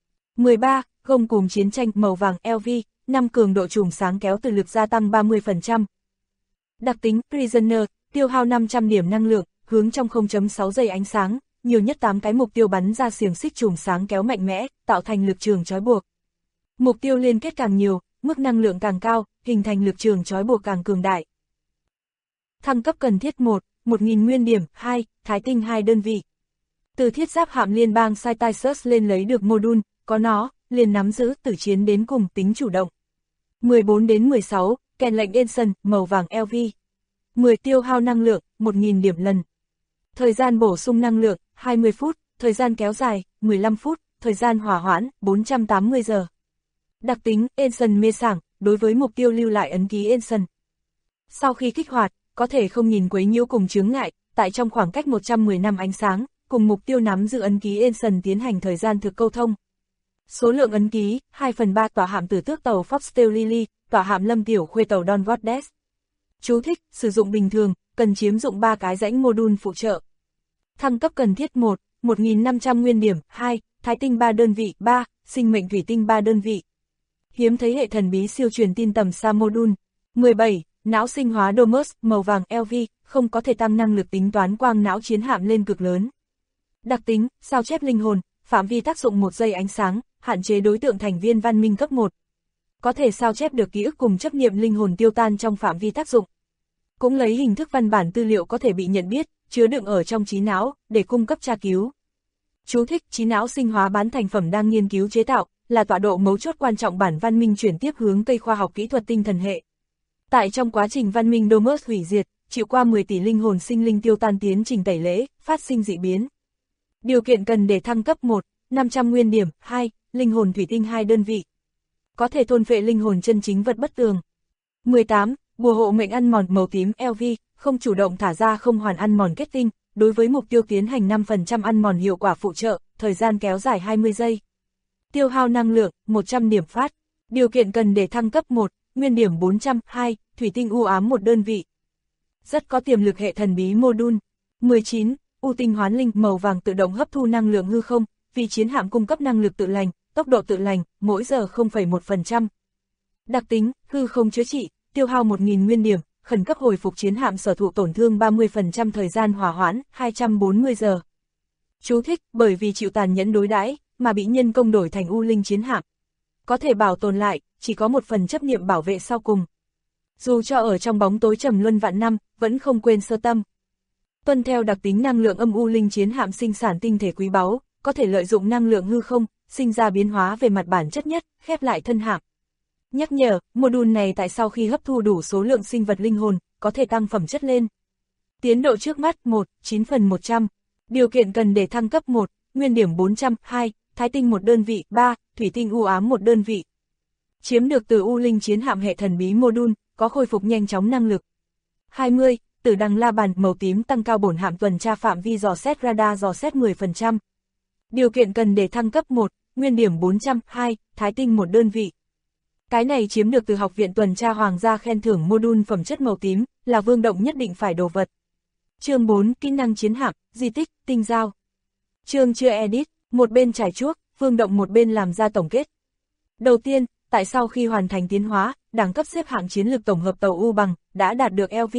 [SPEAKER 2] 13. Gông cùm chiến tranh màu vàng LV, 5 cường độ chùm sáng kéo từ lực gia tăng 30%. Đặc tính Prisoner, tiêu hao 500 điểm năng lượng, hướng trong 0.6 giây ánh sáng, nhiều nhất 8 cái mục tiêu bắn ra xiềng xích chùm sáng kéo mạnh mẽ, tạo thành lực trường trói buộc. Mục tiêu liên kết càng nhiều, mức năng lượng càng cao, hình thành lực trường trói buộc càng cường đại. Thăng cấp cần thiết 1, 1000 nguyên điểm, 2, Thái tinh 2 đơn vị. Từ thiết giáp hạm liên bang Cytisus lên lấy được module, có nó, liền nắm giữ từ chiến đến cùng tính chủ động. 14 đến 16, kèn lệnh Ensign, màu vàng LV. 10 tiêu hao năng lượng, 1000 điểm lần. Thời gian bổ sung năng lượng, 20 phút, thời gian kéo dài, 15 phút, thời gian hỏa hoãn, 480 giờ. Đặc tính, Ensign mê sảng, đối với mục tiêu lưu lại ấn ký Ensign. Sau khi kích hoạt, có thể không nhìn quấy nhiễu cùng chướng ngại, tại trong khoảng cách 110 năm ánh sáng, cùng mục tiêu nắm giữ ấn ký Ensign tiến hành thời gian thực câu thông. Số lượng ấn ký, 2/3 tỏa hạm tử tước tàu Foxtail Lily, tỏa hạm lâm tiểu khuê tàu Don Vardes. Chú thích, sử dụng bình thường, cần chiếm dụng 3 cái rãnh module phụ trợ. Thăng cấp cần thiết 1, 1500 nguyên điểm, 2, Thái tinh 3 đơn vị, 3, Sinh mệnh thủy tinh 3 đơn vị. Hiếm thấy hệ thần bí siêu truyền tin tầm xa module. 17, não sinh hóa Domus, màu vàng LV, không có thể tăng năng lực tính toán quang não chiến hạm lên cực lớn. Đặc tính, sao chép linh hồn, phạm vi tác dụng 1 giây ánh sáng, hạn chế đối tượng thành viên văn minh cấp 1. Có thể sao chép được ký ức cùng chấp niệm linh hồn tiêu tan trong phạm vi tác dụng. Cũng lấy hình thức văn bản tư liệu có thể bị nhận biết, chứa đựng ở trong trí não, để cung cấp tra cứu. Chú thích, trí não sinh hóa bán thành phẩm đang nghiên cứu chế tạo, là tọa độ mấu chốt quan trọng bản văn minh chuyển tiếp hướng cây khoa học kỹ thuật tinh thần hệ. Tại trong quá trình văn minh Domus hủy diệt, chịu qua 10 tỷ linh hồn sinh linh tiêu tan tiến trình tẩy lễ, phát sinh dị biến. Điều kiện cần để thăng cấp 1, 500 nguyên điểm, 2, linh hồn thủy tinh 2 đơn vị. Có thể thôn phệ linh hồn chân chính vật bất tường. 18, bùa hộ mệnh ăn mòn màu tím LV, không chủ động thả ra không hoàn ăn mòn kết tinh, đối với mục tiêu tiến hành 5% ăn mòn hiệu quả phụ trợ, thời gian kéo dài 20 giây. Tiêu hao năng lượng, 100 điểm phát. Điều kiện cần để thăng cấp 1, nguyên điểm 400, 2, thủy tinh u ám 1 đơn vị. Rất có tiềm lực hệ thần bí module. 19, u tinh hoán linh màu vàng tự động hấp thu năng lượng hư không, vì chiến hạm cung cấp năng lực tự lành, tốc độ tự lành, mỗi giờ 0,1%. Đặc tính, hư không chữa trị, tiêu hao 1000 nguyên điểm, khẩn cấp hồi phục chiến hạm sở thụ tổn thương 30% thời gian hỏa hoãn, 240 giờ. Chú thích, bởi vì chịu tàn nhẫn đối đãi mà bị nhân công đổi thành u linh chiến hạm. Có thể bảo tồn lại, chỉ có một phần chấp niệm bảo vệ sau cùng. Dù cho ở trong bóng tối trầm luân vạn năm, vẫn không quên sơ tâm. Tuân theo đặc tính năng lượng âm u linh chiến hạm sinh sản tinh thể quý báu, có thể lợi dụng năng lượng hư không, sinh ra biến hóa về mặt bản chất nhất, khép lại thân hạm. Nhắc nhở, module này tại sau khi hấp thu đủ số lượng sinh vật linh hồn, có thể tăng phẩm chất lên. Tiến độ trước mắt 1, 9/100. Điều kiện cần để thăng cấp 1, nguyên điểm 400, 2, Thái tinh 1 đơn vị, 3, thủy tinh u ám 1 đơn vị. Chiếm được từ u linh chiến hạm hệ thần bí module, có khôi phục nhanh chóng năng lực. 20, tử đằng la bàn màu tím tăng cao bổn hạm tuần tra phạm vi dò xét radar dò xét 10%. Điều kiện cần để thăng cấp 1, nguyên điểm 400, 2, Thái tinh 1 đơn vị. Cái này chiếm được từ Học viện Tuần tra Hoàng gia khen thưởng module phẩm chất màu tím, là Vương Động nhất định phải đồ vật. Chương 4, kỹ năng chiến hạm, di tích, tinh giao. Chương chưa edit, một bên trải chuốc, Vương Động một bên làm ra tổng kết. Đầu tiên, tại sau khi hoàn thành tiến hóa, đẳng cấp xếp hạng chiến lược tổng hợp tàu U bằng, đã đạt được LV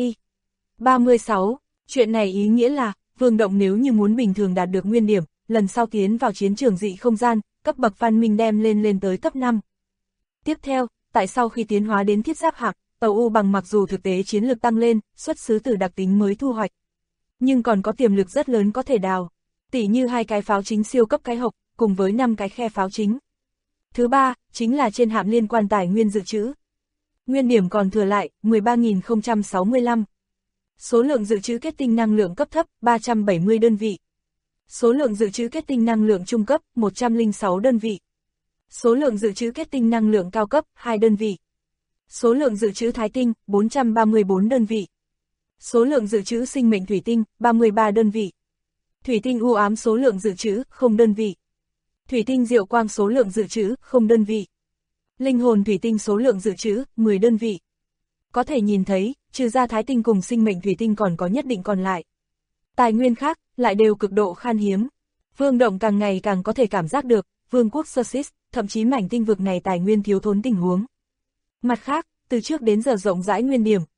[SPEAKER 2] 36. Chuyện này ý nghĩa là, Vương Động nếu như muốn bình thường đạt được nguyên điểm, lần sau tiến vào chiến trường dị không gian, cấp bậc văn minh đem lên tới cấp 5. Tiếp theo, tại sau khi tiến hóa đến thiết giáp hạm, tàu U bằng mặc dù thực tế chiến lược tăng lên, xuất xứ từ đặc tính mới thu hoạch, nhưng còn có tiềm lực rất lớn có thể đào, tỉ như 2 cái pháo chính siêu cấp cái hộc, cùng với 5 cái khe pháo chính. Thứ ba, chính là trên hạm liên quan tài nguyên dự trữ. Nguyên điểm còn thừa lại, 13.065. Số lượng dự trữ kết tinh năng lượng cấp thấp, 370 đơn vị. Số lượng dự trữ kết tinh năng lượng trung cấp, 106 đơn vị. Số lượng dự trữ kết tinh năng lượng cao cấp, 2 đơn vị. Số lượng dự trữ thái tinh, 434 đơn vị. Số lượng dự trữ sinh mệnh thủy tinh, 33 đơn vị. Thủy tinh u ám số lượng dự trữ, 0 đơn vị. Thủy tinh diệu quang số lượng dự trữ, 0 đơn vị. Linh hồn thủy tinh số lượng dự trữ, 10 đơn vị. Có thể nhìn thấy, trừ ra thái tinh cùng sinh mệnh thủy tinh còn có nhất định còn lại. Tài nguyên khác, lại đều cực độ khan hiếm. Vương Động càng ngày càng có thể cảm giác được, vương quốc Sussex, thậm chí mảnh tinh vực này tài nguyên thiếu thốn tình huống. Mặt khác, từ trước đến giờ rộng rãi nguyên điểm,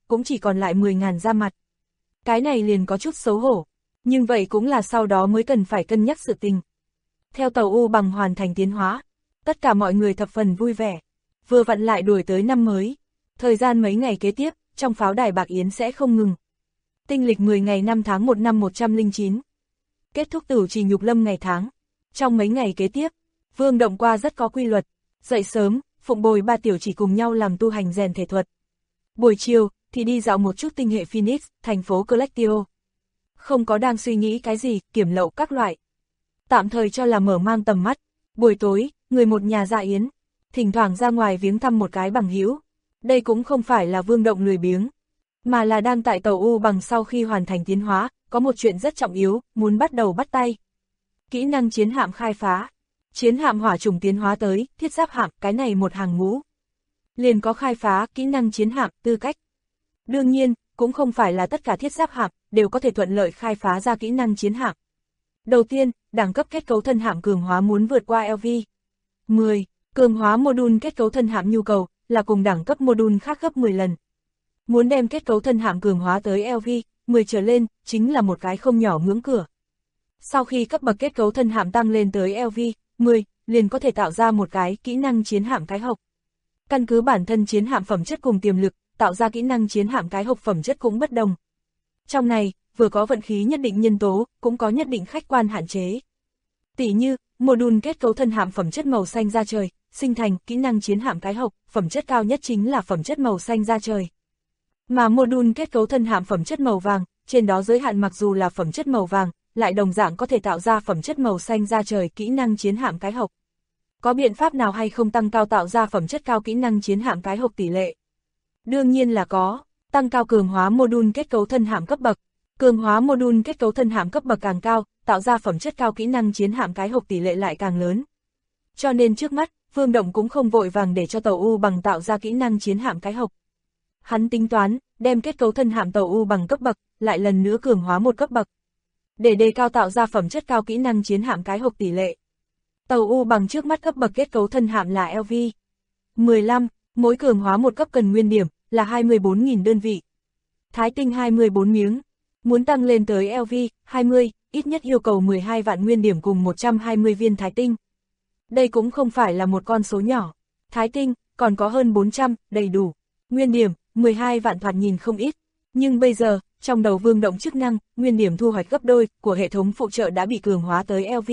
[SPEAKER 2] cũng chỉ còn lại 10.000 ra mặt. Cái này liền có chút xấu hổ, nhưng vậy cũng là sau đó mới cần phải cân nhắc sự tình. Theo tàu U Bằng hoàn thành tiến hóa, tất cả mọi người thập phần vui vẻ, vừa vặn lại đuổi tới năm mới. Thời gian mấy ngày kế tiếp, trong pháo đài Bạc Yến sẽ không ngừng. Tinh lịch 10 ngày 5 tháng 1 năm 109. Kết thúc Tửu Trì Nhục Lâm ngày tháng. Trong mấy ngày kế tiếp, Vương Động qua rất có quy luật. Dậy sớm, phụng bồi ba tiểu chỉ cùng nhau làm tu hành rèn thể thuật. Buổi chiều, thì đi dạo một chút tinh hệ Phoenix, thành phố Collectio. Không có đang suy nghĩ cái gì, kiểm lậu các loại. Tạm thời cho là mở mang tầm mắt. Buổi tối, người một nhà dạ yến. Thỉnh thoảng ra ngoài viếng thăm một cái bằng hữu. Đây cũng không phải là Vương Động lười biếng, mà là đang tại tàu U Bằng sau khi hoàn thành tiến hóa, có một chuyện rất trọng yếu, muốn bắt đầu bắt tay. Kỹ năng chiến hạm khai phá. Chiến hạm hỏa chủng tiến hóa tới, thiết giáp hạm, cái này một hàng ngũ. Liền có khai phá kỹ năng chiến hạm, tư cách. Đương nhiên, cũng không phải là tất cả thiết giáp hạm đều có thể thuận lợi khai phá ra kỹ năng chiến hạm. Đầu tiên, đẳng cấp kết cấu thân hạm cường hóa muốn vượt qua LV. 10. Cường hóa module kết cấu thân hạm nhu cầu là cùng đẳng cấp module khác gấp 10 lần. Muốn đem kết cấu thân hạm cường hóa tới LV 10 trở lên, chính là một cái không nhỏ ngưỡng cửa. Sau khi cấp bậc kết cấu thân hạm tăng lên tới LV 10, liền có thể tạo ra một cái kỹ năng chiến hạm cái hộc. Căn cứ bản thân chiến hạm phẩm chất cùng tiềm lực, tạo ra kỹ năng chiến hạm cái hộc phẩm chất cũng bất đồng. Trong này, vừa có vận khí nhất định nhân tố, cũng có nhất định khách quan hạn chế. Tỷ như, module kết cấu thân hạm phẩm chất màu xanh da trời, sinh thành kỹ năng chiến hạm cái hộc, phẩm chất cao nhất chính là phẩm chất màu xanh da trời. Mà module kết cấu thân hạm phẩm chất màu vàng, trên đó giới hạn mặc dù là phẩm chất màu vàng, lại đồng dạng có thể tạo ra phẩm chất màu xanh da trời kỹ năng chiến hạm cái hộc. Có biện pháp nào hay không tăng cao tạo ra phẩm chất cao kỹ năng chiến hạm cái hộc tỷ lệ? Đương nhiên là có, tăng cao cường hóa module kết cấu thân hạm cấp bậc. Cường hóa module kết cấu thân hạm cấp bậc càng cao, tạo ra phẩm chất cao kỹ năng chiến hạm cái hộc tỷ lệ lại càng lớn. Cho nên trước mắt, Vương Động cũng không vội vàng để cho tàu U Bằng tạo ra kỹ năng chiến hạm cái hộc. Hắn tính toán, đem kết cấu thân hạm tàu U Bằng cấp bậc, lại lần nữa cường hóa một cấp bậc. Để đề cao tạo ra phẩm chất cao kỹ năng chiến hạm cái hộc tỷ lệ. Tàu U Bằng trước mắt cấp bậc kết cấu thân hạm là LV 15, mỗi cường hóa một cấp cần nguyên điểm, là 24.000 đơn vị. Thái tinh 24 miếng. Muốn tăng lên tới LV 20, ít nhất yêu cầu 12 vạn nguyên điểm cùng 120 viên thái tinh. Đây cũng không phải là một con số nhỏ. Thái tinh, còn có hơn 400, đầy đủ. Nguyên điểm, 12 vạn thoạt nhìn không ít. Nhưng bây giờ, trong đầu Vương Động chức năng, nguyên điểm thu hoạch gấp đôi của hệ thống phụ trợ đã bị cường hóa tới LV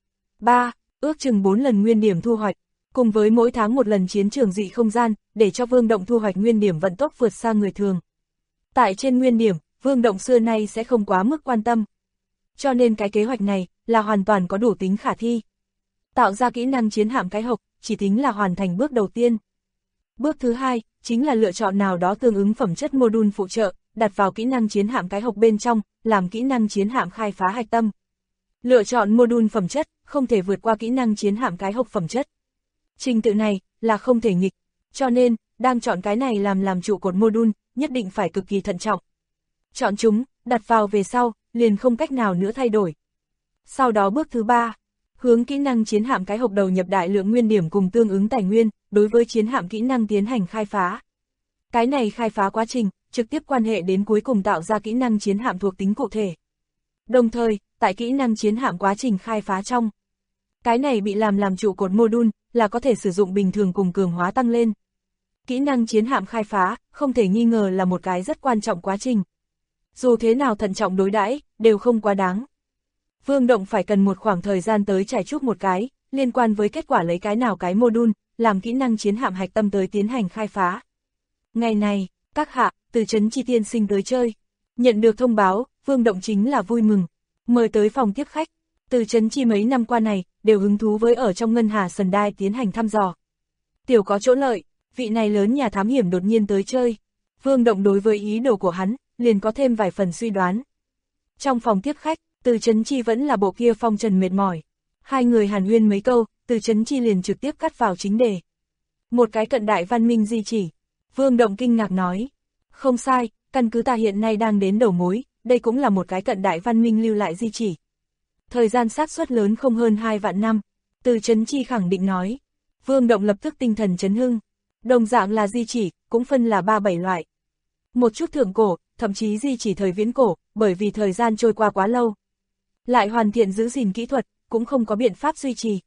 [SPEAKER 2] 3, ước chừng 4 lần nguyên điểm thu hoạch. Cùng với mỗi tháng một lần chiến trường dị không gian, để cho Vương Động thu hoạch nguyên điểm vận tốc vượt xa người thường. Tại trên nguyên điểm, Vương Động xưa nay sẽ không quá mức quan tâm. Cho nên cái kế hoạch này, là hoàn toàn có đủ tính khả thi. Tạo ra kỹ năng chiến hạm cái hộc, chỉ tính là hoàn thành bước đầu tiên. Bước thứ hai, chính là lựa chọn nào đó tương ứng phẩm chất module phụ trợ, đặt vào kỹ năng chiến hạm cái hộc bên trong, làm kỹ năng chiến hạm khai phá hạch tâm. Lựa chọn module phẩm chất, không thể vượt qua kỹ năng chiến hạm cái hộc phẩm chất. Trình tự này, là không thể nghịch. Cho nên, đang chọn cái này làm trụ cột module, nhất định phải cực kỳ thận trọng. Chọn chúng, đặt vào về sau, liền không cách nào nữa thay đổi. Sau đó bước thứ ba, hướng kỹ năng chiến hạm cái hộc đầu nhập đại lượng nguyên điểm cùng tương ứng tài nguyên, đối với chiến hạm kỹ năng tiến hành khai phá. Cái này khai phá quá trình, trực tiếp quan hệ đến cuối cùng tạo ra kỹ năng chiến hạm thuộc tính cụ thể. Đồng thời, tại kỹ năng chiến hạm quá trình khai phá trong, cái này bị làm trụ cột module, là có thể sử dụng bình thường cùng cường hóa tăng lên. Kỹ năng chiến hạm khai phá, không thể nghi ngờ là một cái rất quan trọng quá trình. Dù thế nào thận trọng đối đãi, đều không quá đáng. Vương Động phải cần một khoảng thời gian tới trải chuốt một cái, liên quan với kết quả lấy cái nào cái module, làm kỹ năng chiến hạm hạch tâm tới tiến hành khai phá. Ngày này, các hạ, từ trấn Chi tiên sinh tới chơi. Nhận được thông báo, Vương Động chính là vui mừng. Mời tới phòng tiếp khách. Từ trấn Chi mấy năm qua này, đều hứng thú với ở trong ngân hà Sần Đai tiến hành thăm dò. Tiểu có chỗ lợi, vị này lớn nhà thám hiểm đột nhiên tới chơi. Vương Động đối với ý đồ của hắn, liền có thêm vài phần suy đoán. Trong phòng tiếp khách, Từ Trấn Chi vẫn là bộ kia phong trần mệt mỏi. Hai người hàn huyên mấy câu, Từ Trấn Chi liền trực tiếp cắt vào chính đề. Một cái cận đại văn minh di chỉ. Vương Động kinh ngạc nói. Không sai, căn cứ ta hiện nay đang đến đầu mối, đây cũng là một cái cận đại văn minh lưu lại di chỉ. Thời gian xác suất lớn không hơn 2 vạn năm. Từ Trấn Chi khẳng định nói. Vương Động lập tức tinh thần chấn hưng. Đồng dạng là di chỉ, cũng phân là 3-7 loại. Một chút thượng cổ, thậm chí di chỉ thời viễn cổ, bởi vì thời gian trôi qua quá lâu. Lại hoàn thiện giữ gìn kỹ thuật, cũng không có biện pháp duy trì.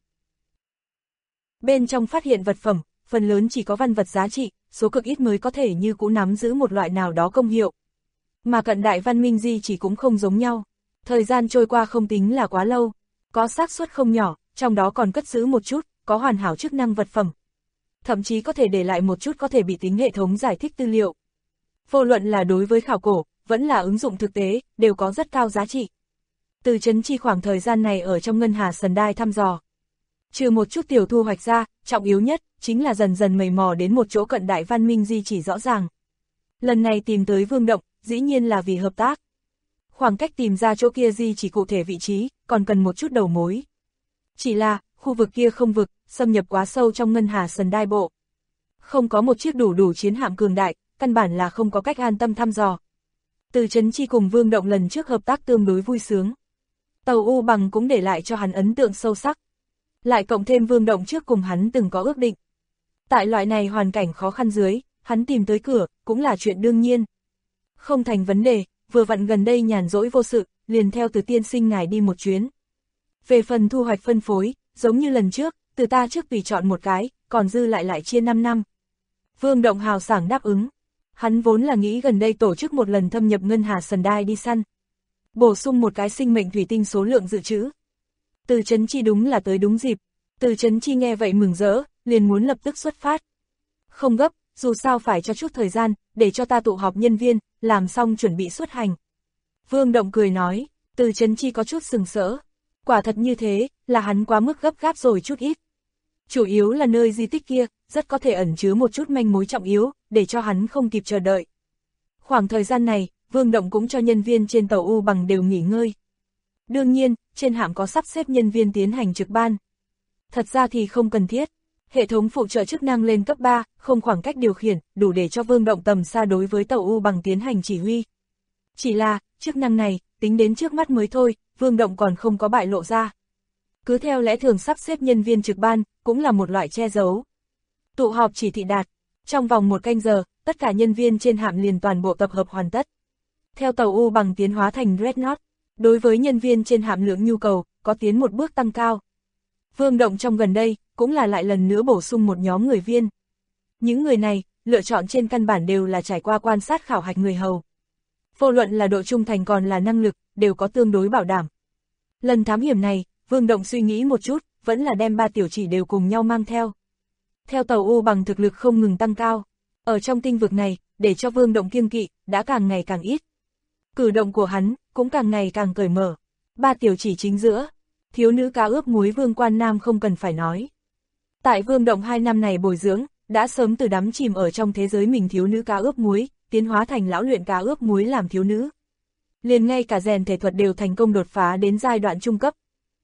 [SPEAKER 2] Bên trong phát hiện vật phẩm, phần lớn chỉ có văn vật giá trị, số cực ít mới có thể như cũ nắm giữ một loại nào đó công hiệu. Mà cận đại văn minh di chỉ cũng không giống nhau. Thời gian trôi qua không tính là quá lâu, có xác suất không nhỏ, trong đó còn cất giữ một chút, có hoàn hảo chức năng vật phẩm. Thậm chí có thể để lại một chút có thể bị tính hệ thống giải thích tư liệu. Vô luận là đối với khảo cổ, vẫn là ứng dụng thực tế, đều có rất cao giá trị. Từ Trấn Chi khoảng thời gian này ở trong Ngân Hà Sần Đai thăm dò. Trừ một chút tiểu thu hoạch ra, trọng yếu nhất, chính là dần dần mầy mò đến một chỗ cận đại văn minh di chỉ rõ ràng. Lần này tìm tới Vương Động, dĩ nhiên là vì hợp tác. Khoảng cách tìm ra chỗ kia di chỉ cụ thể vị trí, còn cần một chút đầu mối. Chỉ là, khu vực kia không vực, xâm nhập quá sâu trong Ngân Hà Sần Đai bộ. Không có một chiếc đủ chiến hạm cường đại, căn bản là không có cách an tâm thăm dò. Từ Trấn Chi cùng Vương Động lần trước hợp tác tương đối vui sướng. Tàu U Bằng cũng để lại cho hắn ấn tượng sâu sắc. Lại cộng thêm Vương Động trước cùng hắn từng có ước định. Tại loại này hoàn cảnh khó khăn dưới, hắn tìm tới cửa, cũng là chuyện đương nhiên. Không thành vấn đề, vừa vặn gần đây nhàn rỗi vô sự, liền theo Từ tiên sinh ngài đi một chuyến. Về phần thu hoạch phân phối, giống như lần trước, từ ta trước tùy chọn một cái, còn dư lại chia 5 năm. Vương Động hào sảng đáp ứng. Hắn vốn là nghĩ gần đây tổ chức một lần thâm nhập Ngân Hà Sần Đai đi săn. Bổ sung một cái sinh mệnh thủy tinh số lượng dự trữ. Từ Trấn Chi đúng là tới đúng dịp. Từ Trấn Chi nghe vậy mừng rỡ, liền muốn lập tức xuất phát. Không gấp, dù sao phải cho chút thời gian, để cho ta tụ họp nhân viên, làm xong chuẩn bị xuất hành. Vương Động cười nói, Từ Trấn Chi có chút sừng sỡ. Quả thật như thế, là hắn quá mức gấp gáp rồi chút ít. Chủ yếu là nơi di tích kia, rất có thể ẩn chứa một chút manh mối trọng yếu, để cho hắn không kịp chờ đợi. Khoảng thời gian này, Vương Động cũng cho nhân viên trên tàu U Bằng đều nghỉ ngơi. Đương nhiên, trên hạm có sắp xếp nhân viên tiến hành trực ban. Thật ra thì không cần thiết. Hệ thống phụ trợ chức năng lên cấp 3, không khoảng cách điều khiển, đủ để cho Vương Động tầm xa đối với tàu U Bằng tiến hành chỉ huy. Chỉ là, chức năng này, tính đến trước mắt mới thôi, Vương Động còn không có bại lộ ra. Cứ theo lẽ thường sắp xếp nhân viên trực ban, cũng là một loại che giấu. Tụ họp chỉ thị đạt. Trong vòng 1 canh giờ, tất cả nhân viên trên hạm liền toàn bộ tập hợp hoàn tất. Theo tàu U Bằng tiến hóa thành Dreadnought, đối với nhân viên trên hạm lượng nhu cầu, có tiến một bước tăng cao. Vương Động trong gần đây, cũng là lại lần nữa bổ sung một nhóm người viên. Những người này, lựa chọn trên căn bản đều là trải qua quan sát khảo hạch người hầu. Vô luận là độ trung thành còn là năng lực, đều có tương đối bảo đảm. Lần thám hiểm này, Vương Động suy nghĩ một chút, vẫn là đem 3 tiểu chỉ đều cùng nhau mang theo. Theo tàu U Bằng thực lực không ngừng tăng cao, ở trong tinh vực này, để cho Vương Động kiêng kỵ, đã càng ngày càng ít. Cử động của hắn, cũng càng ngày càng cởi mở. 3 tiểu chỉ chính giữa, thiếu nữ cá ướp muối Vương Quan Nam không cần phải nói. Tại Vương Động 2 năm này bồi dưỡng, đã sớm từ đắm chìm ở trong thế giới mình thiếu nữ cá ướp muối, tiến hóa thành lão luyện cá ướp muối làm thiếu nữ. Liền ngay cả rèn thể thuật đều thành công đột phá đến giai đoạn trung cấp.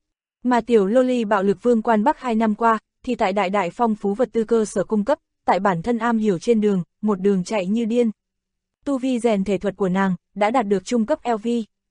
[SPEAKER 2] Mà tiểu Loli bạo lực Vương Quan Bắc 2 năm qua, thì tại đại phong phú vật tư cơ sở cung cấp, tại bản thân am hiểu trên đường, một đường chạy như điên. Tu vi rèn thể thuật của nàng, đã đạt được trung cấp LV.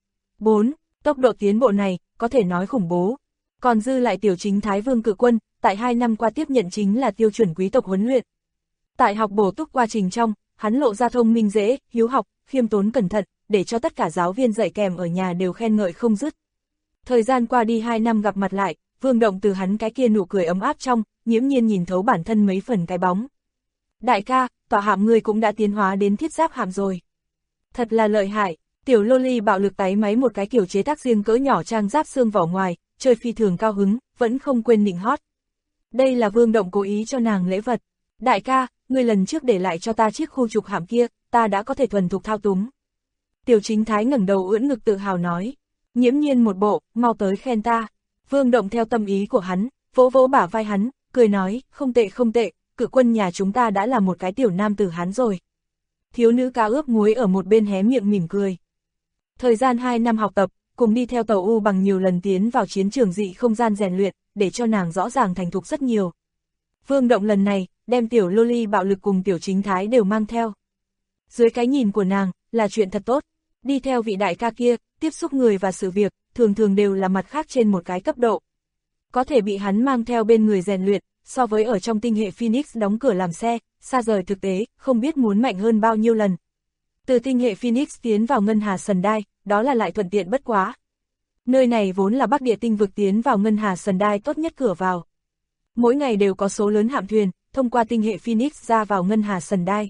[SPEAKER 2] 4. Tốc độ tiến bộ này, có thể nói khủng bố. Còn dư lại tiểu chính Thái Vương Cự Quân, tại 2 năm qua tiếp nhận chính là tiêu chuẩn quý tộc huấn luyện. Tại học bổ túc quá trình trong, hắn lộ ra thông minh dễ, hiếu học, khiêm tốn cẩn thận, để cho tất cả giáo viên dạy kèm ở nhà đều khen ngợi không dứt. Thời gian qua đi 2 năm gặp mặt lại, Vương Động từ hắn cái kia nụ cười ấm áp trong, nghiễm nhiên nhìn thấu bản thân mấy phần cái bóng. Đại ca, tọa hạm ngươi cũng đã tiến hóa đến thiết giáp hạm rồi. Thật là lợi hại, tiểu Loli bạo lực tái máy một cái kiểu chế tác riêng cỡ nhỏ trang giáp xương vỏ ngoài, chơi phi thường cao hứng, vẫn không quên nịnh hót. Đây là Vương Động cố ý cho nàng lễ vật. Đại ca, ngươi lần trước để lại cho ta chiếc khu trục hạm kia, ta đã có thể thuần thục thao túng. Tiểu chính Thái ngẩng đầu ưỡn ngực tự hào nói. Nghiễm nhiên một bộ, mau tới khen ta. Vương Động theo tâm ý của hắn, vỗ vỗ bả vai hắn, cười nói, không tệ, Cự Quân nhà chúng ta đã là một cái tiểu nam tử Hán rồi. Thiếu nữ cá ướp muối ở một bên hé miệng mỉm cười. Thời gian 2 năm học tập, cùng đi theo tàu U Bằng nhiều lần tiến vào chiến trường dị không gian rèn luyện, để cho nàng rõ ràng thành thục rất nhiều. Vương Động lần này, đem tiểu Loli bạo lực cùng tiểu chính Thái đều mang theo. Dưới cái nhìn của nàng, là chuyện thật tốt. Đi theo vị đại ca kia, tiếp xúc người và sự việc, thường đều là mặt khác trên một cái cấp độ. Có thể bị hắn mang theo bên người rèn luyện, so với ở trong tinh hệ Phoenix đóng cửa làm xe, xa rời thực tế, không biết muốn mạnh hơn bao nhiêu lần. Từ tinh hệ Phoenix tiến vào ngân hà Sendai, đó là lại thuận tiện bất quá. Nơi này vốn là Bắc Địa tinh vực tiến vào ngân hà Sendai tốt nhất cửa vào. Mỗi ngày đều có số lớn hạm thuyền, thông qua tinh hệ Phoenix ra vào ngân hà Sendai.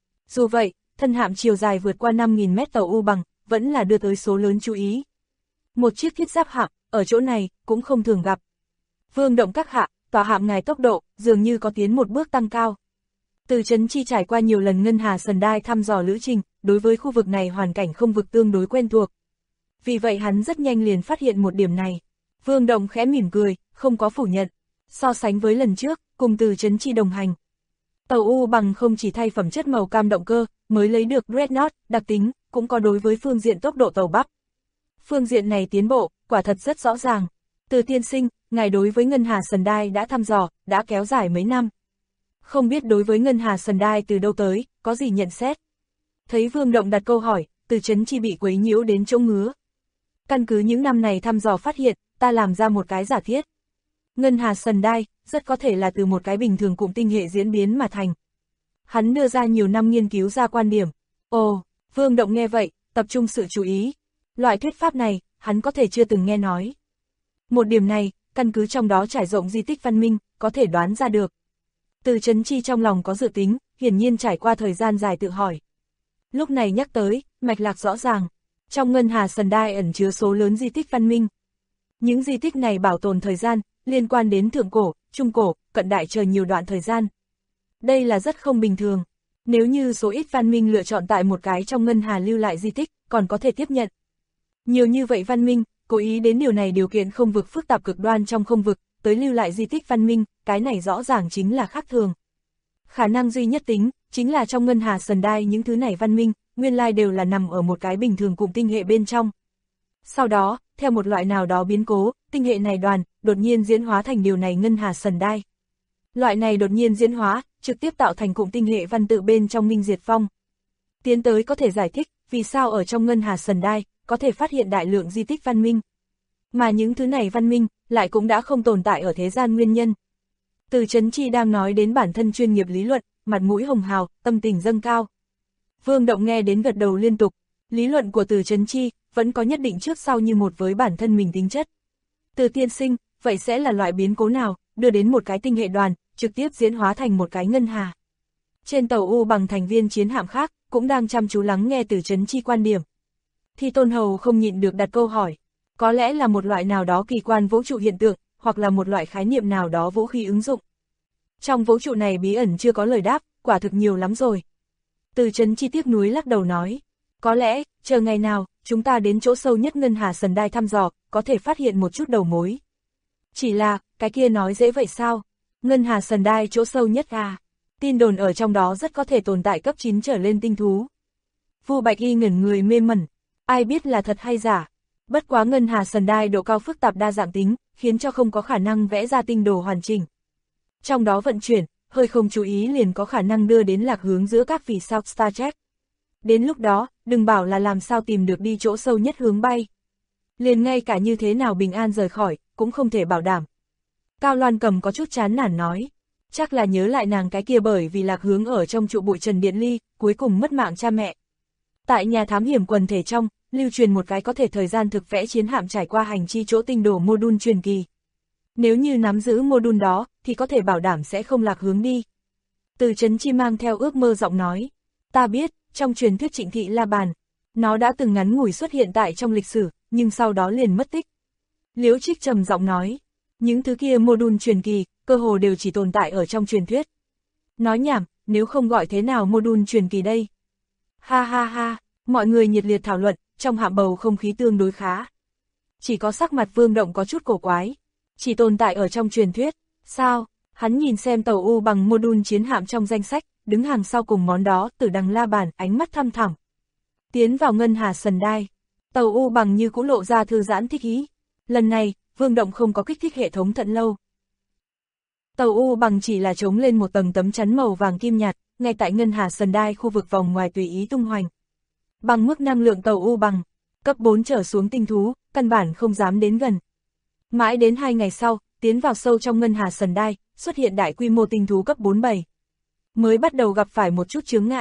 [SPEAKER 2] Dù vậy, thân hạm chiều dài vượt qua 5.000 mét tàu U bằng, vẫn là đưa tới số lớn chú ý. Một chiếc thiết giáp hạm, ở chỗ này, cũng không thường gặp. Vương động các hạ, tòa hạm ngài tốc độ, dường như có tiến một bước tăng cao. Từ Chấn Chi trải qua nhiều lần ngân hà Sendai thăm dò lữ trình, đối với khu vực này hoàn cảnh không vực tương đối quen thuộc. Vì vậy hắn rất nhanh liền phát hiện một điểm này. Vương động khẽ mỉm cười, không có phủ nhận. So sánh với lần trước, cùng Từ Chấn Chi đồng hành. Tàu U bằng không chỉ thay phẩm chất màu cam động cơ, mới lấy được Dreadnought, đặc tính, cũng có đối với phương diện tốc độ tàu bắp. Phương diện này tiến bộ, quả thật rất rõ ràng. Từ tiên sinh, ngài đối với ngân hà Sendai đã thăm dò, đã kéo dài mấy năm. Không biết đối với ngân hà Sendai từ đâu tới, có gì nhận xét? Thấy Vương Động đặt câu hỏi, Từ Chấn Chi bị quấy nhiễu đến chỗ ngứa. Căn cứ những năm này thăm dò phát hiện, ta làm ra một cái giả thiết. Ngân hà Sendai, rất có thể là từ một cái bình thường cụm tinh hệ diễn biến mà thành. Hắn đưa ra nhiều năm nghiên cứu ra quan điểm. Ồ, Vương Động nghe vậy, tập trung sự chú ý. Loại thuyết pháp này, hắn có thể chưa từng nghe nói. Một điểm này, căn cứ trong đó trải rộng di tích văn minh, có thể đoán ra được. Từ Chấn Chi trong lòng có dự tính, hiển nhiên trải qua thời gian dài tự hỏi. Lúc này nhắc tới, mạch lạc rõ ràng. Trong ngân hà Sendai ẩn chứa số lớn di tích văn minh. Những di tích này bảo tồn thời gian, liên quan đến thượng cổ, trung cổ, cận đại chờ nhiều đoạn thời gian. Đây là rất không bình thường. Nếu như số ít văn minh lựa chọn tại một cái trong ngân hà lưu lại di tích, còn có thể tiếp nhận. Nhiều như vậy văn minh, cố ý đến điều này điều kiện không vực phức tạp cực đoan trong không vực, tới lưu lại di tích văn minh, cái này rõ ràng chính là khác thường. Khả năng duy nhất tính, chính là trong ngân hà Sendai những thứ này văn minh, nguyên lai đều là nằm ở một cái bình thường cụm tinh hệ bên trong. Sau đó, theo một loại nào đó biến cố, tinh hệ này đột nhiên diễn hóa thành điều này ngân hà Sendai. Loại này đột nhiên diễn hóa, trực tiếp tạo thành cụm tinh hệ văn tự bên trong Minh Diệt Phong. Tiến tới có thể giải thích, vì sao ở trong ngân hà Sendai, có thể phát hiện đại lượng di tích văn minh. Mà những thứ này văn minh, lại cũng đã không tồn tại ở thế gian nguyên nhân. Từ Chấn Chi đang nói đến bản thân chuyên nghiệp lý luận, mặt mũi hồng hào, tâm tình dâng cao. Vương Động nghe đến gật đầu liên tục, lý luận của Từ Chấn Chi, vẫn có nhất định trước sau như một với bản thân mình tính chất. Từ tiên sinh, vậy sẽ là loại biến cố nào, đưa đến một cái tinh hệ đoàn, trực tiếp diễn hóa thành một cái ngân hà. Trên tàu U bằng thành viên chiến hạm khác, cũng đang chăm chú lắng nghe Từ Chấn Chi quan điểm. Thì Tôn Hầu không nhịn được đặt câu hỏi, có lẽ là một loại nào đó kỳ quan vũ trụ hiện tượng, hoặc là một loại khái niệm nào đó vũ khí ứng dụng. Trong vũ trụ này bí ẩn chưa có lời đáp, quả thực nhiều lắm rồi. Từ Chấn Chi tiếc nuối lắc đầu nói, có lẽ, chờ ngày nào, chúng ta đến chỗ sâu nhất ngân hà Sendai thăm dò, có thể phát hiện một chút đầu mối. Chỉ là, cái kia nói dễ vậy sao? Ngân hà Sendai chỗ sâu nhất à? Tin đồn ở trong đó rất có thể tồn tại cấp 9 trở lên tinh thú. Vu Bạch Y ngẩn người mê mẩn, ai biết là thật hay giả. Bất quá ngân hà Sendai độ cao phức tạp đa dạng tính, khiến cho không có khả năng vẽ ra tinh đồ hoàn chỉnh. Trong đó vận chuyển, hơi không chú ý liền có khả năng đưa đến lạc hướng giữa các vì sao Star Trek. Đến lúc đó, đừng bảo là làm sao tìm được đi chỗ sâu nhất hướng bay. Liền ngay cả như thế nào bình an rời khỏi, cũng không thể bảo đảm. Cao Loan Cầm có chút chán nản nói, chắc là nhớ lại nàng cái kia bởi vì lạc hướng ở trong trụ bụi Trần Điện Ly, cuối cùng mất mạng cha mẹ. Tại nhà thám hiểm quần thể trong, lưu truyền một cái có thể thời gian thực vẽ chiến hạm trải qua hành chi chỗ tinh đồ mô đun truyền kỳ. Nếu như nắm giữ mô đun đó, thì có thể bảo đảm sẽ không lạc hướng đi. Từ Chấn Chi mang theo ước mơ giọng nói, ta biết, trong truyền thuyết Trịnh Thị La Bàn, nó đã từng ngắn ngủi xuất hiện tại trong lịch sử, nhưng sau đó liền mất tích. Liễu Trích trầm giọng nói, những thứ kia mô đun truyền kỳ, cơ hồ đều chỉ tồn tại ở trong truyền thuyết. Nói nhảm, nếu không gọi thế nào mô đun truyền kỳ đây? Ha ha ha, mọi người nhiệt liệt thảo luận, trong hạm bầu không khí tương đối khá. Chỉ có sắc mặt Vương Động có chút cổ quái. Chỉ tồn tại ở trong truyền thuyết, sao? Hắn nhìn xem tàu U bằng mô đun chiến hạm trong danh sách, đứng hàng sau cùng món đó, Tử Đằng La Bàn, ánh mắt thăm thẳm. Tiến vào ngân hà Sendai, tàu U bằng như cũng lộ ra thư giãn thích ý. Lần này, Vương Động không có kích thích hệ thống thận lâu. Tàu U bằng chỉ là chống lên một tầng tấm chắn màu vàng kim nhạt, ngay tại ngân hà Sendai khu vực vòng ngoài tùy ý tung hoành. Bằng mức năng lượng tàu U bằng, cấp 4 trở xuống tinh thú, căn bản không dám đến gần. Mãi đến 2 ngày sau, tiến vào sâu trong ngân hà Sendai, xuất hiện đại quy mô tinh thú cấp 47. Mới bắt đầu gặp phải một chút chướng ngại.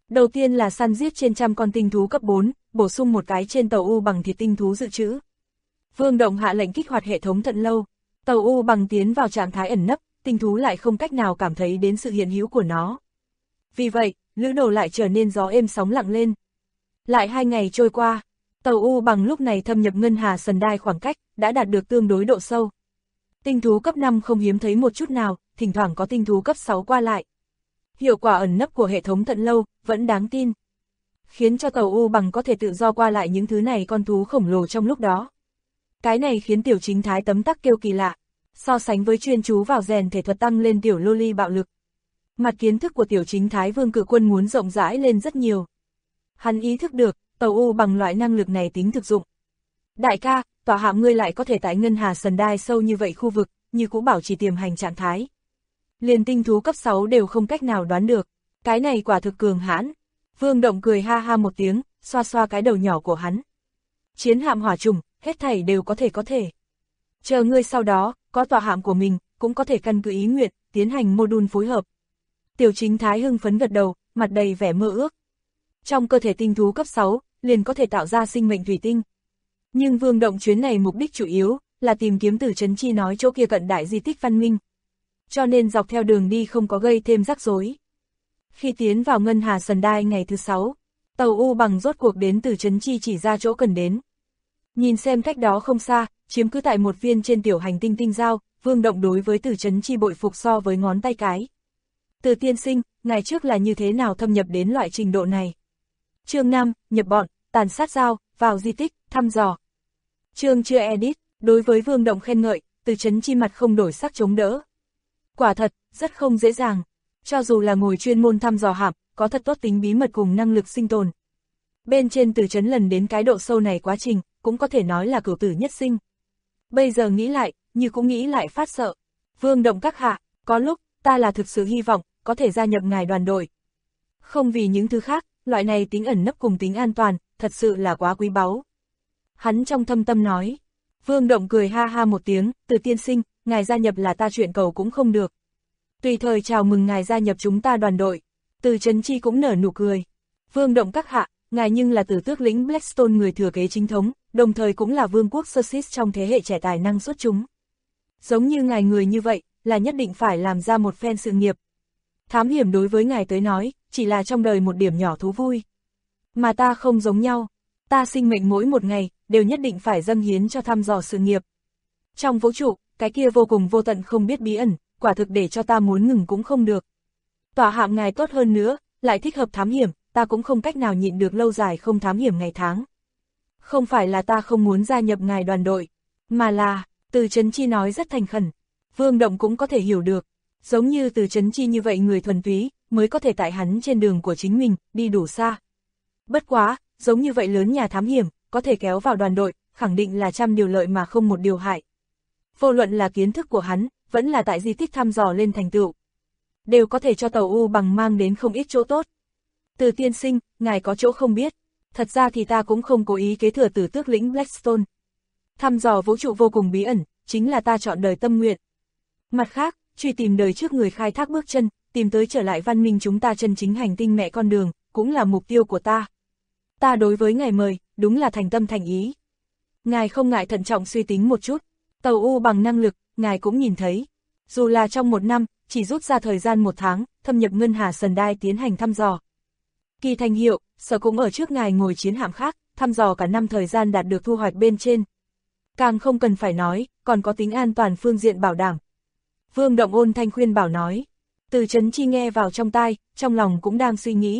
[SPEAKER 2] Đầu tiên là săn giết trên trăm con tinh thú cấp 4, bổ sung một cái trên tàu U bằng thịt tinh thú dự trữ. Vương Động hạ lệnh kích hoạt hệ thống thận lâu, tàu U bằng tiến vào trạng thái ẩn nấp, tinh thú lại không cách nào cảm thấy đến sự hiện hữu của nó. Vì vậy, lữ đồ lại trở nên gió êm sóng lặng lên. Lại 2 ngày trôi qua, tàu U bằng lúc này thâm nhập ngân hà sần đai khoảng cách, đã đạt được tương đối độ sâu. Tinh thú cấp 5 không hiếm thấy một chút nào, thỉnh thoảng có tinh thú cấp 6 qua lại. Hiệu quả ẩn nấp của hệ thống thận lâu vẫn đáng tin, khiến cho tàu U bằng có thể tự do qua lại những thứ này con thú khổng lồ trong lúc đó. Cái này khiến Tiểu Chính Thái tấm tắc kêu kỳ lạ, so sánh với chuyên chú vào rèn thể thuật tăng lên tiểu loli bạo lực. Mặt kiến thức của Tiểu Chính Thái Vương Cự Quân muốn rộng rãi lên rất nhiều. Hắn ý thức được, tàu U bằng loại năng lực này tính thực dụng. Đại ca, tòa hạm ngươi lại có thể tại ngân hà sần đai sâu như vậy khu vực, như cũ bảo trì tiềm hành trạng thái. Liền tinh thú cấp 6 đều không cách nào đoán được, cái này quả thực cường hãn. Vương Động cười ha ha một tiếng, xoa xoa cái đầu nhỏ của hắn. Chiến hạm hỏa trùng, hết thảy đều có thể. Chờ ngươi sau đó, có tòa hạm của mình, cũng có thể căn cứ ý nguyện, tiến hành mô-đun phối hợp. Tiểu Chính Thái hưng phấn gật đầu, mặt đầy vẻ mơ ước. Trong cơ thể tinh thú cấp 6, liền có thể tạo ra sinh mệnh thủy tinh. Nhưng Vương Động chuyến này mục đích chủ yếu, là tìm kiếm Tử Trấn Chi nói chỗ kia cận đại di tích văn minh. Cho nên dọc theo đường đi không có gây thêm rắc rối. Khi tiến vào ngân hà sần đai ngày thứ 6, tàu U bằng rốt cuộc đến Tử Trấn Chi chỉ ra chỗ cần đến. Nhìn xem cách đó không xa, chiếm cứ tại một viên trên tiểu hành tinh tinh giao, Vương Động đối với Tử Trấn Chi bội phục so với ngón tay cái. Từ tiên sinh, ngày trước là như thế nào thâm nhập đến loại trình độ này? Chương 5, nhập bọn, tàn sát giao, vào di tích, thăm dò. Chương chưa edit, đối với Vương Động khen ngợi, Tử Trấn Chi mặt không đổi sắc chống đỡ. Quả thật, rất không dễ dàng. Cho dù là ngồi chuyên môn thăm dò hạm, có thật tốt tính bí mật cùng năng lực sinh tồn. Bên trên Tử Trấn lần đến cái độ sâu này quá trình, cũng có thể nói là cửu tử nhất sinh. Bây giờ nghĩ lại, như cũng nghĩ lại phát sợ. Vương Động các hạ, có lúc, ta là thực sự hy vọng, có thể gia nhập ngài đoàn đội. Không vì những thứ khác, loại này tính ẩn nấp cùng tính an toàn, thật sự là quá quý báu. Hắn trong thâm tâm nói. Vương Động cười ha ha một tiếng, Từ tiên sinh, ngài gia nhập là ta chuyện cầu cũng không được. Tùy thời chào mừng ngài gia nhập chúng ta đoàn đội. Từ Trấn Chi cũng nở nụ cười. Vương Động các hạ, ngài nhưng là Tử Tước lĩnh Blackstone người thừa kế chính thống, đồng thời cũng là vương quốc Sussex trong thế hệ trẻ tài năng xuất chúng. Giống như ngài người như vậy, là nhất định phải làm ra một phen sự nghiệp. Thám hiểm đối với ngài tới nói, chỉ là trong đời một điểm nhỏ thú vui. Mà ta không giống nhau, ta sinh mệnh mỗi một ngày, đều nhất định phải dâng hiến cho thăm dò sự nghiệp. Trong vũ trụ, cái kia vô cùng vô tận không biết bí ẩn, quả thực để cho ta muốn ngừng cũng không được. Tòa hạm ngài tốt hơn nữa, lại thích hợp thám hiểm, ta cũng không cách nào nhịn được lâu dài không thám hiểm ngày tháng. Không phải là ta không muốn gia nhập ngài đoàn đội, mà là, Từ Trấn Chi nói rất thành khẩn. Vương Động cũng có thể hiểu được, giống như Từ Trấn Chi như vậy người thuần túy, mới có thể tại hắn trên đường của chính mình, đi đủ xa. Bất quá, giống như vậy lớn nhà thám hiểm, có thể kéo vào đoàn đội, khẳng định là trăm điều lợi mà không một điều hại. Vô luận là kiến thức của hắn, vẫn là tại di tích thăm dò lên thành tựu, đều có thể cho tàu U bằng mang đến không ít chỗ tốt. Từ tiên sinh, ngài có chỗ không biết, thật ra thì ta cũng không cố ý kế thừa Tử Tước lĩnh Blackstone. Thăm dò vũ trụ vô cùng bí ẩn, chính là ta chọn đời tâm nguyện. Mặt khác, truy tìm đời trước người khai thác bước chân, tìm tới trở lại văn minh chúng ta chân chính hành tinh mẹ con đường, cũng là mục tiêu của ta. Ta đối với ngài mời, đúng là thành tâm thành ý. Ngài không ngại thận trọng suy tính một chút, tàu U bằng năng lực, ngài cũng nhìn thấy. Dù là trong 1 năm, chỉ rút ra thời gian 1 tháng, thâm nhập ngân hà sần đai tiến hành thăm dò. Kỳ thành hiệu, sở cũng ở trước ngài ngồi chiến hạm khác, thăm dò cả năm thời gian đạt được thu hoạch bên trên. Càng không cần phải nói, còn có tính an toàn phương diện bảo đảm. Vương Động ôn thanh khuyên bảo nói. Từ Trấn Chi nghe vào trong tai, trong lòng cũng đang suy nghĩ.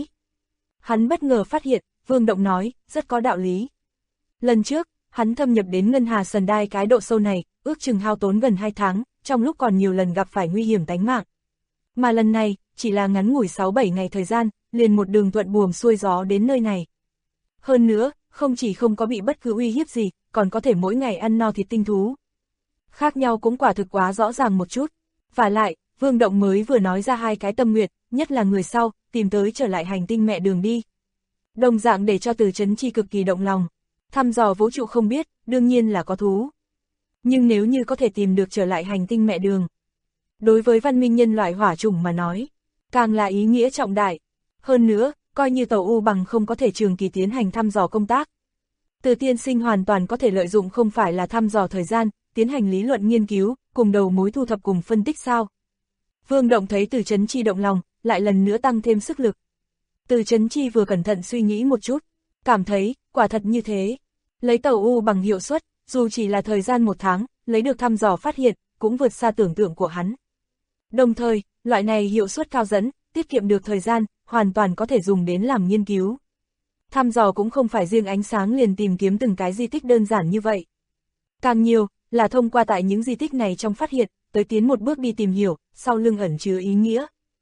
[SPEAKER 2] Hắn bất ngờ phát hiện, Vương Động nói, rất có đạo lý. Lần trước, hắn thâm nhập đến ngân hà sần đai cái độ sâu này, ước chừng hao tốn gần 2 tháng, trong lúc còn nhiều lần gặp phải nguy hiểm tánh mạng. Mà lần này, chỉ là ngắn ngủi 6-7 ngày thời gian, liền một đường thuận buồm xuôi gió đến nơi này. Hơn nữa, không chỉ không có bị bất cứ uy hiếp gì, còn có thể mỗi ngày ăn no thịt tinh thú. Khác nhau cũng quả thực quá rõ ràng một chút. Và lại, Vương Động mới vừa nói ra 2 cái tâm nguyện, nhất là người sau, tìm tới trở lại hành tinh mẹ đường đi. Đồng dạng để cho Từ Trấn Chi cực kỳ động lòng. Thăm dò vũ trụ không biết, đương nhiên là có thú. Nhưng nếu như có thể tìm được trở lại hành tinh mẹ đường, đối với văn minh nhân loại hỏa chủng mà nói, càng là ý nghĩa trọng đại. Hơn nữa, coi như tàu U bằng không có thể trường kỳ tiến hành thăm dò công tác. Từ tiên sinh hoàn toàn có thể lợi dụng không phải là thăm dò thời gian, tiến hành lý luận nghiên cứu, cùng đầu mối thu thập cùng phân tích sao. Vương Động thấy Từ Chấn Chi động lòng, lại lần nữa tăng thêm sức lực. Từ Chấn Chi vừa cẩn thận suy nghĩ một chút, cảm thấy, quả thật như thế. Lấy tàu U bằng hiệu suất, dù chỉ là thời gian 1 tháng, lấy được thăm dò phát hiện, cũng vượt xa tưởng tượng của hắn. Đồng thời, loại này hiệu suất cao dẫn, tiết kiệm được thời gian, hoàn toàn có thể dùng đến làm nghiên cứu. Thăm dò cũng không phải riêng ánh sáng liền tìm kiếm từng cái di tích đơn giản như vậy. Càng nhiều, là thông qua tại những di tích này trong phát hiện, tới tiến một bước đi tìm hiểu, sau lưng ẩn chứa ý nghĩa.